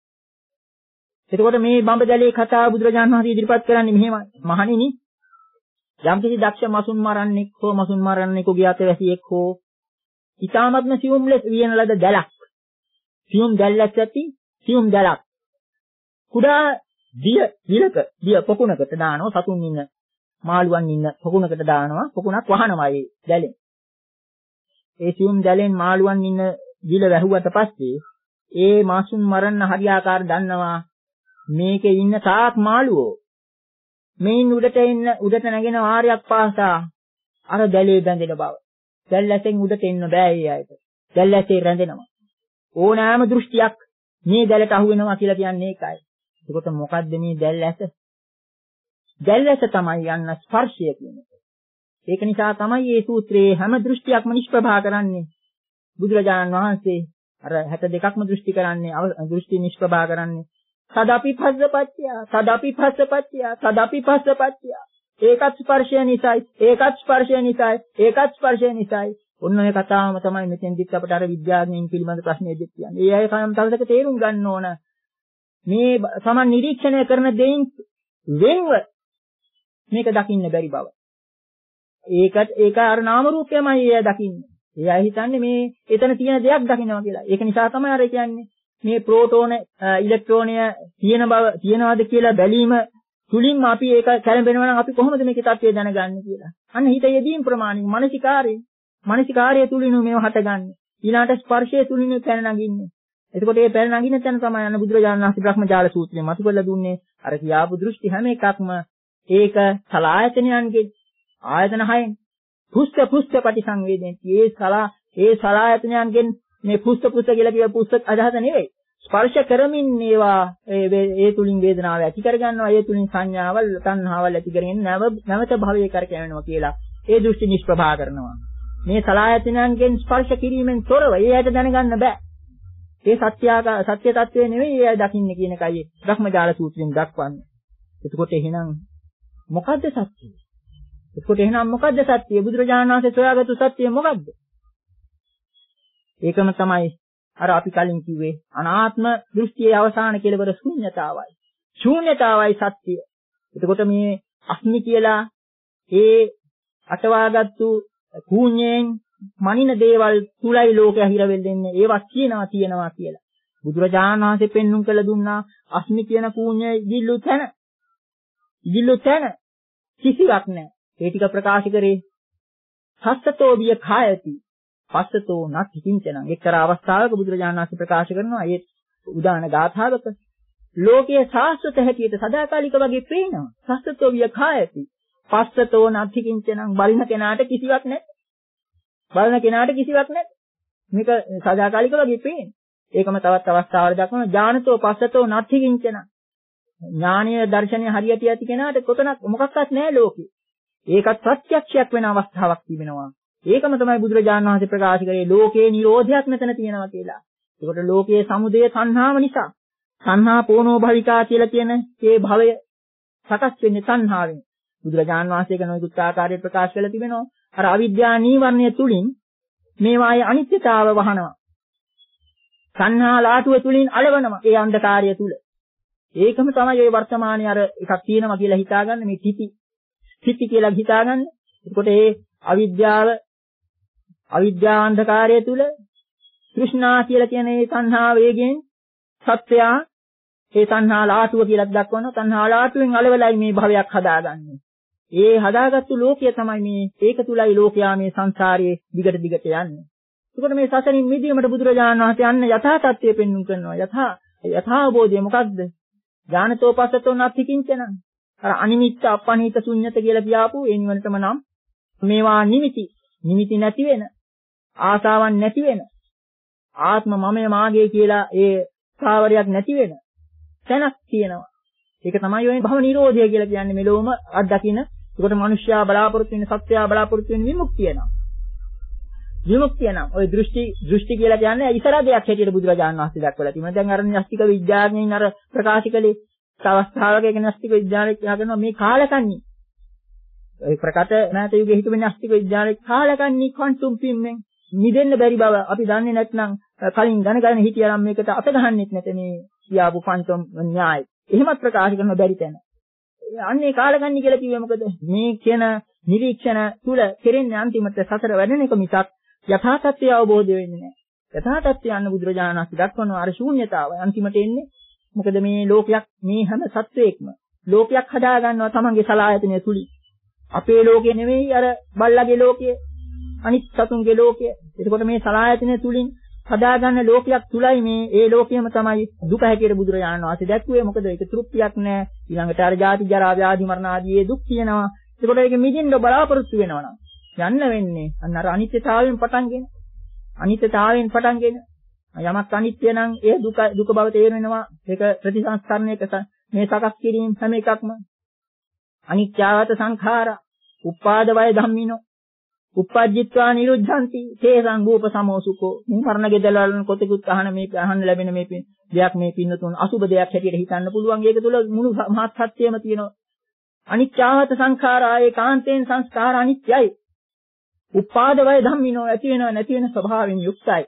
එතකොට මේ බඹ දැලේ කතාව බුදුරජාණන් වහන්සේ ඉදිරිපත් කරන්නේ මෙහෙමයි. මහණෙනි යම්කිසි දක්ෂ මසුන් මරන්නෙක් හෝ මසුන් මරන්නෙකුගේ අතවැසියෙක් හෝ ඊ타මත්ම සියුම් ලෙස වියන ලද දැලක්. සියුම් දැල්ලක් ඇති සියුම් දැලක්. කුඩා දිය විලක දිය පොකුණකට දානවා සතුන් ඉන්න මාළුවන් ඉන්න පොකුණකට දානවා පොකුණක් වහනවා ඒ දැලෙන්. ඒ සියුම් දැලෙන් මාළුවන් ඉන්න විල වැහුවට පස්සේ ඒ මාසුන් මරන්න හරියාකාර දන්නවා මේකේ ඉන්න තාක් මාළුවෝ මේන් උඩට එන්න උඩට නැගෙන වාරයක් පාසා අර දැලේ බැඳෙන බව. දැල්ලැසෙන් උඩට එන්න බෑ ඒ අයට. දැල්ලැසේ රැඳෙනවා. ඕනෑම දෘෂ්ටියක් මේ දැලට අහු වෙනවා කියලා කියන්නේ ඒකයි. එතකොට මොකද්ද මේ දැල්ලැස? දැල්ලැස තමයි යන්න ස්පර්ශය කියන්නේ. ඒක නිසා තමයි මේ සූත්‍රයේ හැම දෘෂ්ටියක්ම නිෂ්ප්‍රභා කරන්නේ. බුදුරජාණන් වහන්සේ අර හැට දෙකක්ම දෘෂ්ටි කරන්නේ දෘෂ්ටි නිෂ්ප්‍රභා කරන්නේ. සදපි පස්සපච්චය සදපි පස්සපච්චය සදපි පස්සපච්චය ඒකත් ස්පර්ශය නිසායි ඒකත් ස්පර්ශය නිසායි ඒකත් ස්පර්ශය නිසායි ඔන්න ඔය කතාවම තමයි මෙතෙන්දිත් අපට අර විද්‍යාඥයින් පිළිබඳ ප්‍රශ්නේ දෙත් කියන්නේ. ඒ අය කයම් තවසක තේරුම් ගන්න ඕන මේ සමන් නිරීක්ෂණය කරන දෙයින් වෙන්ව මේක දකින්න බැරි බව. ඒකට ඒක අර නාම රූපයමයි ඒ දකින්නේ. ඒ අය හිතන්නේ මේ එතන තියෙන දෙයක් දකින්නවා කියලා. ඒක නිසා තමයි අර කියන්නේ මේ ප්‍රෝටෝන ඉලෙක්ට්‍රෝනය තියෙන බව තියනවාද කියලා බැලීම තුලින්ම අපි ඒක කැළඹෙනවා නම් අපි කොහොමද මේකේ தත්ත්වය දැනගන්නේ කියලා. අන්න හිත යෙදීම් ප්‍රමාණික මානසිකාරය මානසිකාරය තුලිනු මේව හටගන්නේ. ඊළාට ස්පර්ශය තුලිනු පැන නගින්නේ. එතකොට මේ පැන නගින්න තැන තමයි අන්න බුදුරජාණන් වහන්සේ බ්‍රහ්මජාල සූත්‍රයෙන් මතු කරලා දුන්නේ අර කියාපු දෘෂ්ටි හැම එකක්ම ඒක සලායතනයන්ගේ ආයතන හයෙන් පුස්ත පුස්ත ප්‍රතිසංවේදයෙන් ඒ සලා ඒ සලායතනයන්ගෙන් මේ පුස්ත පුස්ත කියලා කිය පුස්ත අදහස නෙවෙයි. ස්පර්ශ කරමින් ඒවා ඒ තුලින් වේදනාව ඇති කරගන්නවා. ඒ තුලින් සංඥාවල් තණ්හාවල් ඇති කරගෙන නැවත භවයේ කරකැවෙනවා කියලා ඒ දෘෂ්ටි නිෂ්ප්‍රභා කරනවා. මේ සලායතනයන්ගෙන් ස්පර්ශ කිරීමෙන් තොරව ඒ ඇයට දැනගන්න බෑ. ඒ සත්‍යාක සත්‍ය తත්වයේ නෙවෙයි ඒ දකින්නේ කියන එකයි බ්‍රහ්මජාල සූත්‍රයෙන් දක්වන්නේ. එතකොට එහෙනම් මොකද්ද සත්‍යය? එතකොට එහෙනම් මොකද්ද සත්‍යය? බුදුරජාණන් වහන්සේ සොයාගත්තු සත්‍යය මොකද්ද? ඒකම තමයි අර අපි කලින් කිව්වේ අනාත්ම දෘෂ්ටියේ අවසාන කෙලවර ශූන්‍යතාවයි. ශූන්‍යතාවයි සත්‍යය. එතකොට මේ අස්මි කියලා ඒ අටවාගත්තු ශූන්‍යයෙන් මනින දේවල් තුලයි ලෝකය හිර වෙන්නේ. ඒවා කියනවා තියෙනවා කියලා. බුදුරජාණන් වහන්සේ පෙන්눔 කළ දුන්නා අස්මි කියන ශූන්‍ය ඉදිල්ලු තැන. ඉදිල්ලු තැන කිසිවක් නැහැ. ඒ ටික ප්‍රකාශ කරේ සස්සතෝ විය කායති පස්සතෝ නැති කිංචන. එක්තරා අවස්ථාවක බුදුරජාණන් වහන්සේ ප්‍රකාශ කරනවා ඒ උදාන ගාථාවක ලෝකයේ සාස්වත හැටියට සදාකාලික වගේ පේනවා. සස්සතෝ විය කායති පස්සතෝ නැති කිංචන. බලින කෙනාට කිසිවක් නැහැ. බලන කෙනාට කිසිවක් නැහැ. මේක සදාකාලික වගේ පේන. ඒකම තවත් අවස්ථාවල දක්වනවා ඥානතෝ පස්සතෝ නැති කිංචන. ඥානීය දර්ශනීය හරියට යති කෙනාට කොතනක් මොකක්වත් නැහැ ලෝකේ. ඒකත් ප්‍රත්‍යක්ෂයක් වෙන අවස්ථාවක් තිබෙනවා. ඒකම තමයි බුදුරජාණන් වහන්සේ ප්‍රකාශ කරේ ලෝකේ නිරෝධයක් මෙතන තියෙනවා කියලා. ඒකට ලෝකයේ සමුදය සංහාව නිසා සංහා පෝනෝ භවිකා කියලා කියන මේ භවය සකස් වෙන්නේ සංහාවෙන්. බුදුරජාණන් වහන්සේ කෙනෙක් උත් ආකාරයට ප්‍රකාශ කරලා තිබෙනවා. අර අවිද්‍යා නීවරණය තුලින් මේවායේ අනිත්‍යතාව වහනවා. සංහා ලාටුව තුලින් අලවනවා ඒ අන්ධකාරය තුල. ඒකම තමයි ওই වර්තමානයේ අර එකක් තියෙනවා කියලා හිතාගන්න මේ තිති තිති කියලා හිතාගන්න. එතකොට ඒ අවිද්‍යාව අවිද්‍යා අන්ධකාරය තුල තෘෂ්ණා කියලා කියන ඒ තණ්හා වේගයෙන් සත්‍යයා ඒ තණ්හා ලාටුව කියලා දක්වනවා. තණ්හා ලාටුවෙන් අලවලයි මේ භවයක් හදාගන්නේ. ඒ හදාගත්තු ලෝකය තමයි මේ ඒක තුලයි ලෝකයා මේ සංසාරයේ දිගට දිගට යන්නේ. එතකොට මේ සසරින් මිදීමට බුදුරජාණන් වහන්සේ අන්න යථා තත්ත්වය පෙන්වුම් කරනවා. යථා යථා අවබෝධය මොකක්ද? ඥානතෝ පස්සතෝ නැති කිංචන. අර අනිමිත්ත අපනිහිත ශුන්්‍යත කියලා කියාපු ඒ නිවනටම නම් මේවා නිමිති නිමිති නැති වෙන ආසාවන් නැති වෙන ආත්ම මමයේ මාගේ කියලා ඒ ස්ථාවරයක් නැති වෙන තැනක් තියෙනවා. ඒක තමයි ඔය භව නිරෝධය කියලා කියන්නේ මෙලොවම අත්දකින්න. ඒකට මිනිස්යා බලාපොරොත්තු වෙන සත්‍යය බලාපොරොත්තු වෙන විමුක්තිය නම. විමුක්තිය නම් ඔය දෘෂ්ටි දෘෂ්ටි කියලා කියන්නේ ඉතර දෙයක් හැටියට බුදුරජාණන් වහන්සේ දක්වලා තියෙනවා. දැන් අර න්‍යෂ්ටික විද්‍යාඥයින් අර ප්‍රකාශ කළේ අවස්ථාවක ඒක න්‍යෂ්ටික විද්‍යාලයක් කියනවා මේ කාලකන්ණි. ඒ ප්‍රකට නැත යුගයේ හිටපු න්‍යෂ්ටික විද්‍යාලයේ කාලකන්ණි ක්වොන්ටම් පිම්මෙන් නිදෙන්න බැරි බව අපි දන්නේ නැත්නම් කලින් දැනගෙන හිටියා නම් මේකට අප ගහන්නෙත් නැත මේ කියාපු ක්වොන්ටම් න්‍යාය. එහෙමත් ප්‍රකාශ කරන බැරි තැන. අන්නේ කාලකන්ණි කියලා කිව්වේ මොකද? මේ කියන නිරීක්ෂණ තුල කෙරෙන්නේ අන්තිමට සසර වැඩෙන එක මිසක් යථා තත්ත්වය අවබෝධ වෙන්නේ නැහැ. යථා තත්ත්වය අන්න බුදුරජාණන් වහන්සේ දක්වන අර ශූන්‍යතාවය අන්තිමට එන්නේ. මොකද මේ ලෝකයක් මේ හැම සත්වයක්ම ලෝකයක් හදා ගන්නවා තමන්ගේ සලායතනය තුලින්. අපේ ලෝකේ නෙවෙයි අර බල්ලගේ ලෝකය, අනිත් සතුන්ගේ ලෝකය. එතකොට මේ සලායතනය තුලින් හදාගන්න ලෝකයක් තුලයි මේ ඒ ලෝකයම තමයි දුක හැටියට බුදුරජාණන් වහන්සේ දැක්ුවේ. මොකද ඒක තෘප්තියක් නෑ. ඊළඟට අර ජාති ජරා ව්‍යාධි මරණ ආදී ඒ දුක් කියනවා. ඒකට ඒක මිදින්න බලාපොරොත්තු වෙනවා නම් යන්න වෙන්නේ අන්න අර අනිත්‍යතාවයෙන් පටන්ගෙන අනිත්‍යතාවයෙන් පටන්ගෙන යමක් අනිත්‍ය නම් ඒ දුක දුක බව තේරෙනවා. ඒක ප්‍රතිසංස්කරණයක මේ සකස් කිරීම හැම එකක්ම අනිත්‍යවත සංඛාරා උපාද වය ධම්මිනෝ උපජ්ජිත්වා නිරුද්ධಂತಿ තේසං භූප සමෝසුකෝ. මේ මරණ ගෙදලවල කොතෙකුත් අහන මේ අහන්න ලැබෙන මේ දෙයක් මේ පින්නතුන් අසුබ දෙයක් හැටියට හිතන්න පුළුවන්. ඒක තුල මුළු මහත් සත්‍යයම තියෙනවා. අනිත්‍යවත සංඛාරා ඒකාන්තයෙන් සංස්කාර අනිත්‍යයි. උපාද වය ධම්මිනෝ ඇති වෙනව නැති වෙන ස්වභාවයෙන් යුක්තයි.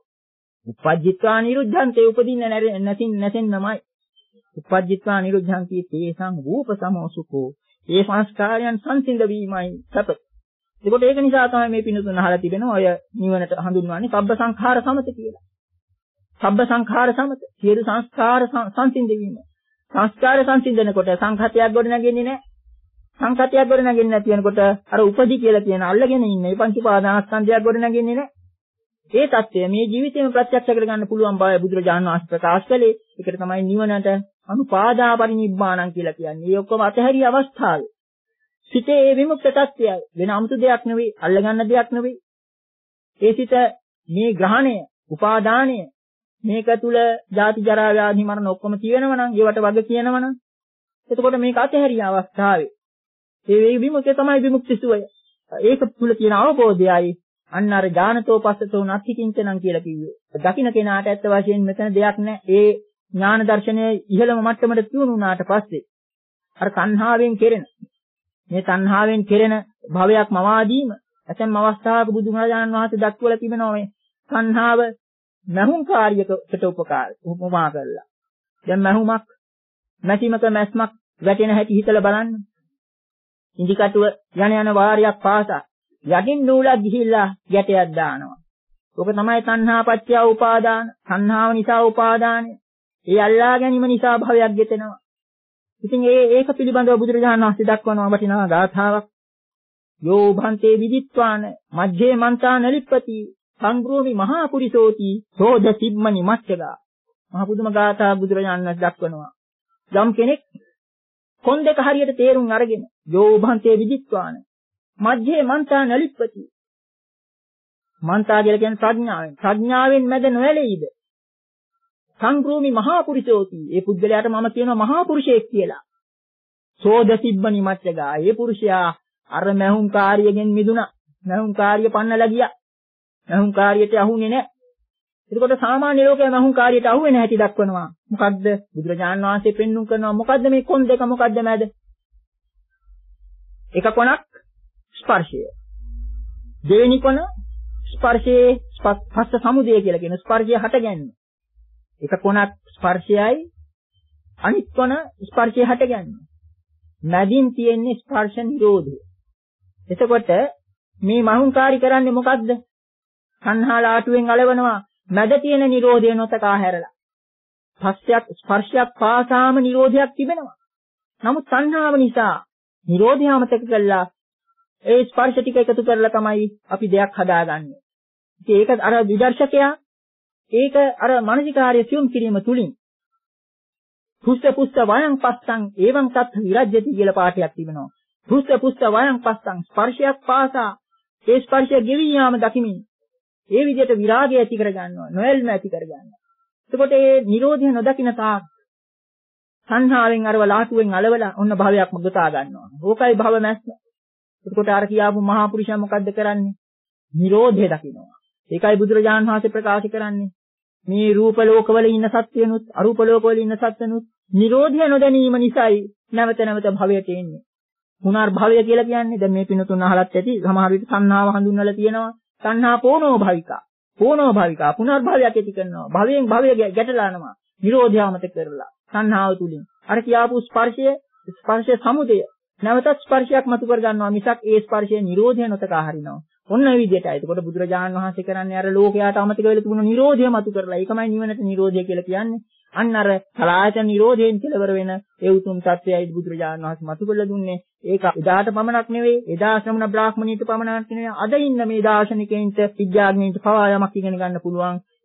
උපජ්ජිත්වා නිරුද්ධಂತಿ උපදින්න නැතින් නැතෙන්නමයි. උපජ්ජිත්වා නිරුද්ධಂತಿ තේසං භූප සමෝසුකෝ. ඒ සංස්කාරයන් සංසිඳ වීමයි සපත. ඒකට ඒක නිසා තමයි මේ පින්නතුන් අහලා තිබෙනවා ඔය නිවනට හඳුන්වන්නේ සබ්බ සංඛාර සමත කියලා. සබ්බ සංඛාර සමත. සියලු සංස්කාර සංසිඳ වීම. සංස්කාර සංසිඳනකොට සංඛතයක් ගොඩ නැගෙන්නේ නැහැ. සංඛතයක් ගොඩ නැගෙන්නේ නැති වෙනකොට අර උපදි කියලා කියන අල්ලගෙන ඉන්නේ පංච උපාදානස්කන්ධයක් ගොඩ නැගෙන්නේ නැහැ. ඒ தත්ත්වය මේ ජීවිතේම ප්‍රත්‍යක්ෂ කරගන්න පුළුවන් බව බුදුරජාණන් වහන්සේ ප්‍රකාශ කළේ. ඒකට තමයි නිවනට අනුපාදා පරිනිබ්බාණං කියලා කියන්නේ. මේ ඔක්කොම අතහැරි අවස්ථාවේ සිතේ ඒ විමුක්ත තත්ත්වය වෙන 아무තු දෙයක් නෙවෙයි, අල්ලගන්න දෙයක් නෙවෙයි. ඒ සිත මේ ග්‍රහණය, උපාදානය මේක තුල ජාති ජරා ව්‍යාධි මරණ ඔක්කොම තියෙනවා නම්, ඒවට වග කියනවා නම්, එතකොට මේක අතහැරිය අවස්ථාවේ ඒ විමුක්තිය තමයි විමුක්ති සුවය. ඒක තුල තියෙන අවබෝධයයි අන්න අර ඥානතෝ පස්සතෝ නත්ති කිංචනං කියලා කිව්වේ. දකින්න කෙනාට ඇත්ත වශයෙන් මෙතන දෙයක් නැහැ. ඒ ඥාන දර්ශනය ඉහළම මට්ටමට තියුණු වුණාට පස්සේ අර තණ්හාවෙන් කෙරෙන මේ තණ්හාවෙන් කෙරෙන භවයක් මවාදීම ඇතැම් අවස්ථාවක බුදුරජාණන් වහන්සේ දක්වලා තිබෙනවා මේ තණ්හාව මහුම් කාර්යයකට උපකාර උපමා කරලා. දැන් මහුමක් මැසිමක මැස්මක් වැටෙන හැටි හිතලා බලන්න. ඉන්දිකටුව යන යන වාරයක් පාසා යටින් නූලක් ගිහිල්ලා ගැටයක් දානවා. ඔක තමයි තණ්හා පත්‍ය උපාදාන. තණ්හාව නිසා උපාදානය. ඒ අල්ලා ගැනීම නිසා භවයක් ගෙතෙනවා. ඉතින් ඒ ඒක පිළිබඳව බුදුරජාණන් වහන්සේ දක්වනවා වටිනා ගාථාවක්. යෝ භන්තේ විදිත්වාන මජ්ජේ මන්තා නලිප්පති සංග්‍රෝමි මහා පුරිසෝති සෝද සිබ්මනි මච්චගා. මහා පුදුම ගාථා බුදුරජාණන් වහන්සේ දක්වනවා. යම් කෙනෙක් කොන් දෙක හරියට තේරුම් අරගෙන යෝ භන්තේ විදිත්වාන මජ්ජේ මන්තා නලිප්පති. මන්තා කියලා කියන්නේ ප්‍රඥාවෙන්. ප්‍රඥාවෙන් මැද නොඇලෙයිද? සංග්‍රෝමි මහා පුරිසෝති. ඒ පුද්ගලයාට මම කියනවා මහා පුරුෂයෙක් කියලා. සෝද සිබ්බනි මච්චගා. ඒ පුරුෂයා අර මහුම් කාර්යයෙන් මිදුණා. මහුම් කාර්ය පන්නලා ගියා. මහුම් කාර්යයට අහුනේ නැහැ. එතකොට සාමාන්‍ය ලෝකයේ මහුම් කාර්යයට අහු වෙන හැටි දක්වනවා. මොකද්ද? බුදුරජාණන් වහන්සේ පෙන්눔 කරනවා. මොකද්ද මේ කොන් දෙක මොකද්ද මැද? එක කොනක් ස්පර්ශය. දෙවෙනි කොන ස්පර්ශයේ පස්ස සමුදය කියලා කියන ස්පර්ශය හටගන්නේ. එක කොනක් ස්පර්ශයයි අනිත් කොන ස්පර්ශය හටගන්නේ. මැදින් තියෙන්නේ ස්පර්ශ නිරෝධය. එතකොට මේ මහුංකාරි කරන්නේ මොකද්ද? සංහාලාටුවෙන් අලවනවා. මැද තියෙන නිරෝධය නොතකා හැරලා. පස්සයක් ස්පර්ශයක් පාසාම නිරෝධයක් තිබෙනවා. නමුත් සංහාව නිසා නිරෝධය අමතක කළා. ඒ ස්පර්ශ ටික එකතු කරලා තමයි අපි දෙයක් හදාගන්නේ. ඉතින් ඒක අර විදර්ශකයා ඒක අර මානසිකාර්ය සියුම් කිරීම තුලින් පුස්ත පුස්ත වයං පස්සං එවං තත් විරජ්‍යති කියලා පාඩයක් තිබෙනවා. පුස්ත පුස්ත වයං පස්සං ස්පර්ශයක් පාසා ඒ ස්පර්ශය ගෙවි යාම දකිමින් ඒ විදිහට විරාගය ඇති කර ගන්නවා, නොයල්ම ඇති කර ගන්නවා. එතකොට මේ නිරෝධය නොදකින්න තාක් සංහාවෙන් අරව ලාටුවෙන් අලවලා ඔන්න භවයක්ම ගොතා ගන්නවා. ඕකයි භව මැස්ම. එතකොට අර කියාපු මහා පුරුෂයා මොකද්ද කරන්නේ? නිරෝධය දකිනවා. ඒකයි බුදුරජාණන් වහන්සේ ප්‍රකාශ කරන්නේ මේ රූප ලෝකවල ඉන්න සත්‍යනුත් අරූප ලෝකවල ඉන්න සත්‍යනුත් නිරෝධය නොදැනීම නිසායි නැවත නැවත භවයට එන්නේ. පුනර් භවය කියලා කියන්නේ දැන් මේ පිනතුන් අහලත් ඇති සමහර විට සංහාව හඳුන්වලා තියෙනවා. සංහා පෝනෝ භවිකා. පෝනෝ භවිකා පුනර් භවයක් ඇති කරනවා. භවයෙන් භවය ගැටලානවා. නිරෝධය අමතක කරලා සංහාව තුලින්. අර කියාපු ස්පර්ශය ස්පර්ශ සමුදය නැවතත් ස්පර්ශයක් මතු කර ගන්නවා මිසක් ඒ ස්පර්ශයේ නිරෝධය නොතකා හරිනවා. ඔන්න ඒ විදිහටයි. එතකොට බුදුරජාණන් වහන්සේ කරන්නේ අර ලෝකයට අමතක වෙලා තිබුණු නිරෝධය මතු කරලා. ඒකමයි නිවනට නිරෝධය කියලා කියන්නේ. අන්න අර සලායතන නිරෝධයෙන් කෙලවර වෙන ඒ උතුම් තත්වයයි බුදුරජාණන් වහන්සේ මතු කරලා දුන්නේ. ඒක එදාට පමණක් නෙවෙයි, එදා ශ්‍රමණ බ්‍රාහ්මණීට පමණක් නෙවෙයි, අද ඉන්න මේ දාර්ශනිකයින්ට, විද්‍යාඥයින්ට පවා යමක් ඉගෙන ගන්න පුළුවන්.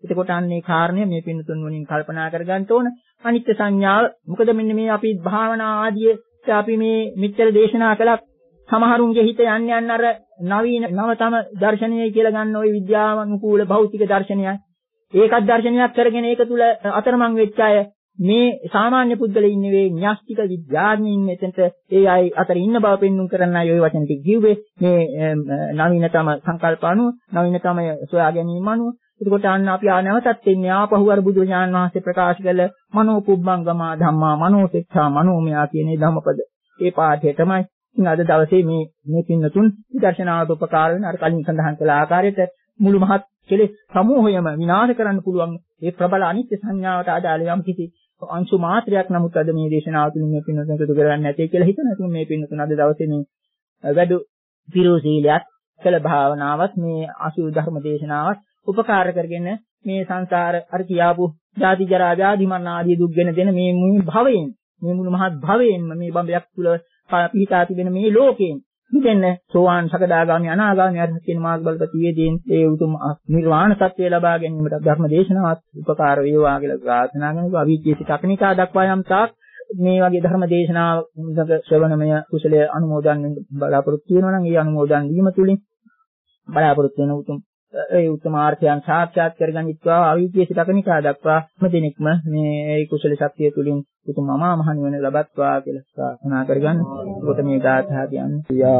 එතකොට අන්නේ කාරණය මේ පින්නතුන් වලින් කල්පනා කරගන්න ඕන. අනිත්‍ය සංඥාව මොකද මෙන්න මේ අපි භාවනා ආදී අපි මේ මෙච්චර දේශනා කළා සමහරුන්ගේ හිත යන්නේ යන්න අර නවීන නවතම දර්ශනයයි කියලා ගන්න ওই විද්‍යානුකූල භෞතික දර්ශනයයි. ඒකත් දර්ශනයක් කරගෙන ඒක තුල අතරමං වෙච්ච අය මේ සාමාන්‍ය පුද්ගලයන් නෙවෙයි න්‍යෂ්ටික විද්‍යාඥයින් මෙතනට ඒ අය අතර ඉන්න බව පෙන්වන්න කරන්නයි ওই වචන ටික කිව්වේ. මේ නවීනතම සංකල්ප අනුව නවීනතම සොයා ගැනීම අනුව. එතකොට අන්න අපි ආ නැවතත් එන්නේ ආපහු අර බුදු ඥාන වහන්සේ ප්‍රකාශ කළ මනෝ කුබ්බංගමා ධම්මා මනෝසෙච්ඡා මනෝමයා කියන ධම්මපද. ඒ පාඩය තමයි ඉතින් අද දවසේ මේ මේ පින්නතුන් විදර්ශනාවට උපකාර වෙන අර කලින් සඳහන් කළ ආකාරයට මුළු මහත් කෙලෙස් සමූහයම විනාශ කරන්න පුළුවන් ඒ ප්‍රබල අනිත්‍ය සංඥාවට අදාළ යම් කිසි අංශු මාත්‍රයක් නමුත් අද මේ දේශනාව තුළින් මේ පින්නතුන් එකතු කරගන්න නැtei කියලා හිතන මේ පින්නතුන් අද දවසේ මේ වැඩි පිරෝසීලයක් කළ භාවනාවත් මේ අසු ධර්ම දේශනාවත් උපකාර කරගෙන මේ සංසාර අර කියාපු ජාති ජරා ව්‍යාධි මරණ ආදී දුක් ගෙන දෙන මේ මුළු භවයෙන් මේ මුළු මහත් භවයෙන්ම මේ බඹයක් තුල පිහිටා තිබෙන මේ ලෝකයෙන් මිදෙන්න සෝවාන් සකදාගාමි අනාගාමි අරහත් කියන මාර්ගබලපති වේදීන් ඒ උතුම් නිර්වාණ සත්‍යය ලබා ගැනීමට ධර්ම දේශනාවත් උපකාර වේවා කියලා ප්‍රාර්ථනා කරනවා. අවිජ්ජේසිත අකනිකා දක්වා යම් තාක් මේ වගේ ධර්ම දේශනාවක ශ්‍රවණමය කුසලයේ අනුමෝදන් වෙන්න බලාපොරොත්තු වෙනවා නම් ඒ අනුමෝදන් වීම තුලින් බලාපොරොත්තු වෙන උතුම් ඒ උතුම් ආර්ථයන් සාක්ෂාත් කරගනිත්වා අවිජ්ජේසිත අකනිකා දක්වා හැම දිනෙකම මේ කුසල ශක්තිය තුලින් උතුම් අමා මහ නිවන ලබත්වා කියලා ප්‍රාර්ථනා කරගන්න. ඒකට මේ ගාථා කියන්නේ යා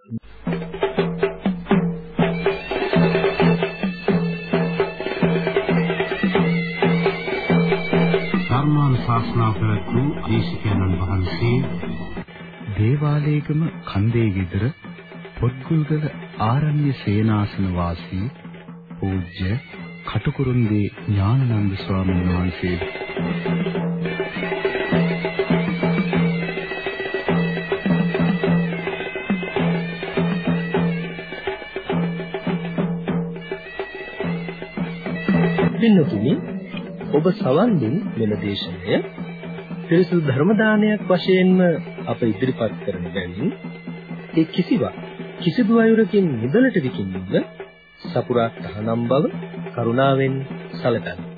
ධර්මානුශාසනා කරපු දේශකයන්න් වහන්සේ දේවාලේගම කන්දේ ගෙදර පොත්ගුල්ගල ආරණ්‍ය සේනාසන වාසී පූජ්‍ය කටුකුරුන්දී ඥානানন্দ ස්වාමීන් වහන්සේ. පින්නතුනි ඔබ සවන් දුන් මෙම දේශනය පිරිසුදු ධර්ම දානයක් වශයෙන්ම අප ඉදිරිපත් කරන බැවින් ඒ කිසිවක් කිසිදු අයුරකින් නිදලට විකින්නද සපුරා තහනම් බව කරුණාවෙන් සැලකන්න.